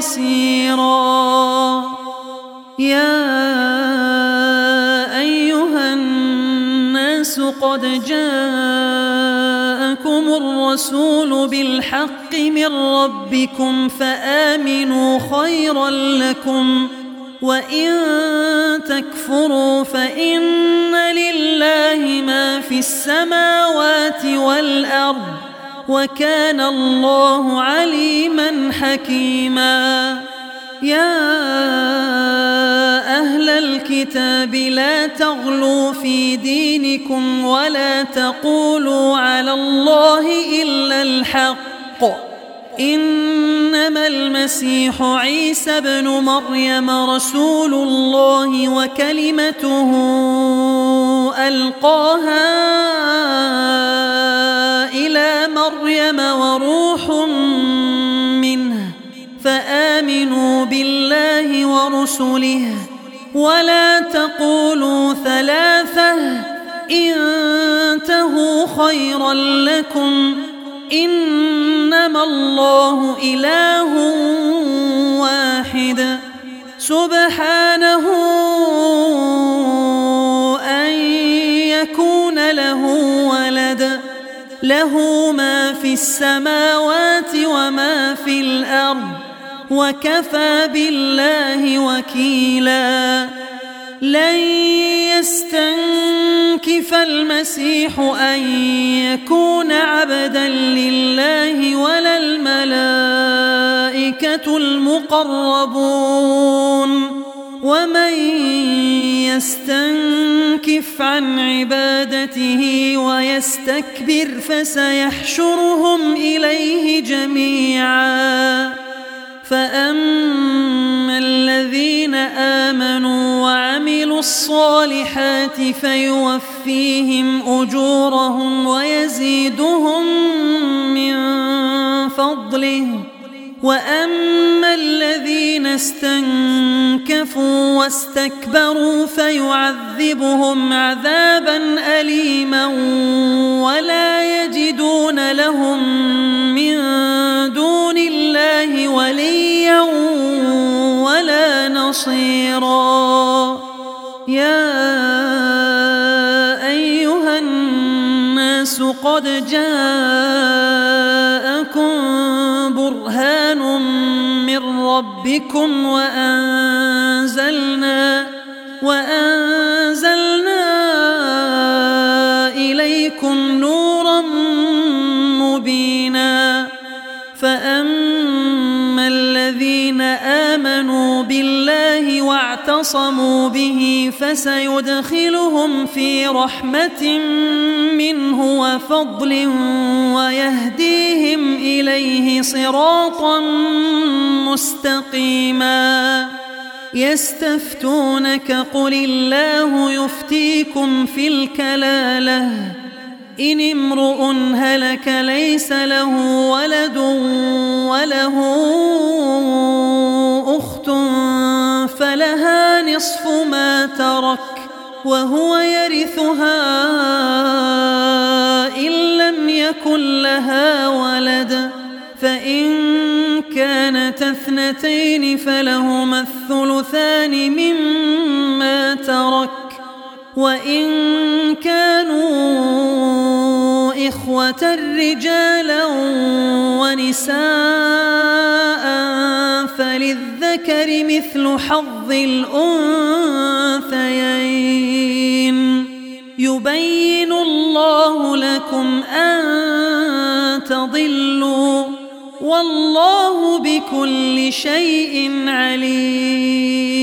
يسيرا. يا أيها الناس قد جاءكم الرسول بالحق من ربكم فآمنوا خيرا لكم وإن تكفروا فإن لله ما في السماوات والأرض وكان الله عليما حكيما. يا أهل الكتاب لا تغلوا في دينكم ولا تقولوا على الله إلا الحق إنما المسيح عيسى ابن مريم رسول الله وكلمته ألقاها إلى مريم وروح منه فآمنوا بالله ورسله ولا تقولوا ثلاثة انتهوا خيرا لكم إنما الله إله واحد سبحانه أن يكون له ولد له ما في السماوات وما في الأرض وكفى بالله وكيلا. لن يستنكف المسيح أن يكون عبدا لله ولا الملائكة المقربون ومن يستنكف عن عبادته ويستكبر فسيحشرهم إليه جميعا. فأما الذين آمنوا وعملوا الصالحات فيوفيهم أجورهم ويزيدهم من فضله وأما الذين استنكفوا واستكبروا فيعذبهم عذابا أليما ولا يجدون لهم من دون الله وليا ولا نصيرا. يا أيها الناس قد جاءكم برهان من ربكم وأنزلنا وأنزلنا إليكم نورا مبينا. فأما الذين آمنوا بالله واعتصموا به فسيدخلهم في رحمة منه وفضل ويهديهم إليه صراطا مستقيما. يستفتونك قل الله يفتيكم في الكلالة إن امرؤ هلك ليس له ولد وله أخت فلها نصف ما ترك وهو يرثها إن لم يكن لها ولد فإن كانت اثنتين فلهما الثلثان مما ترك وإن كانوا إخوة رجالا ونساء فللذكر مثل حظ الأنثيين يبين الله لكم أن تضلوا والله بكل شيء عليم.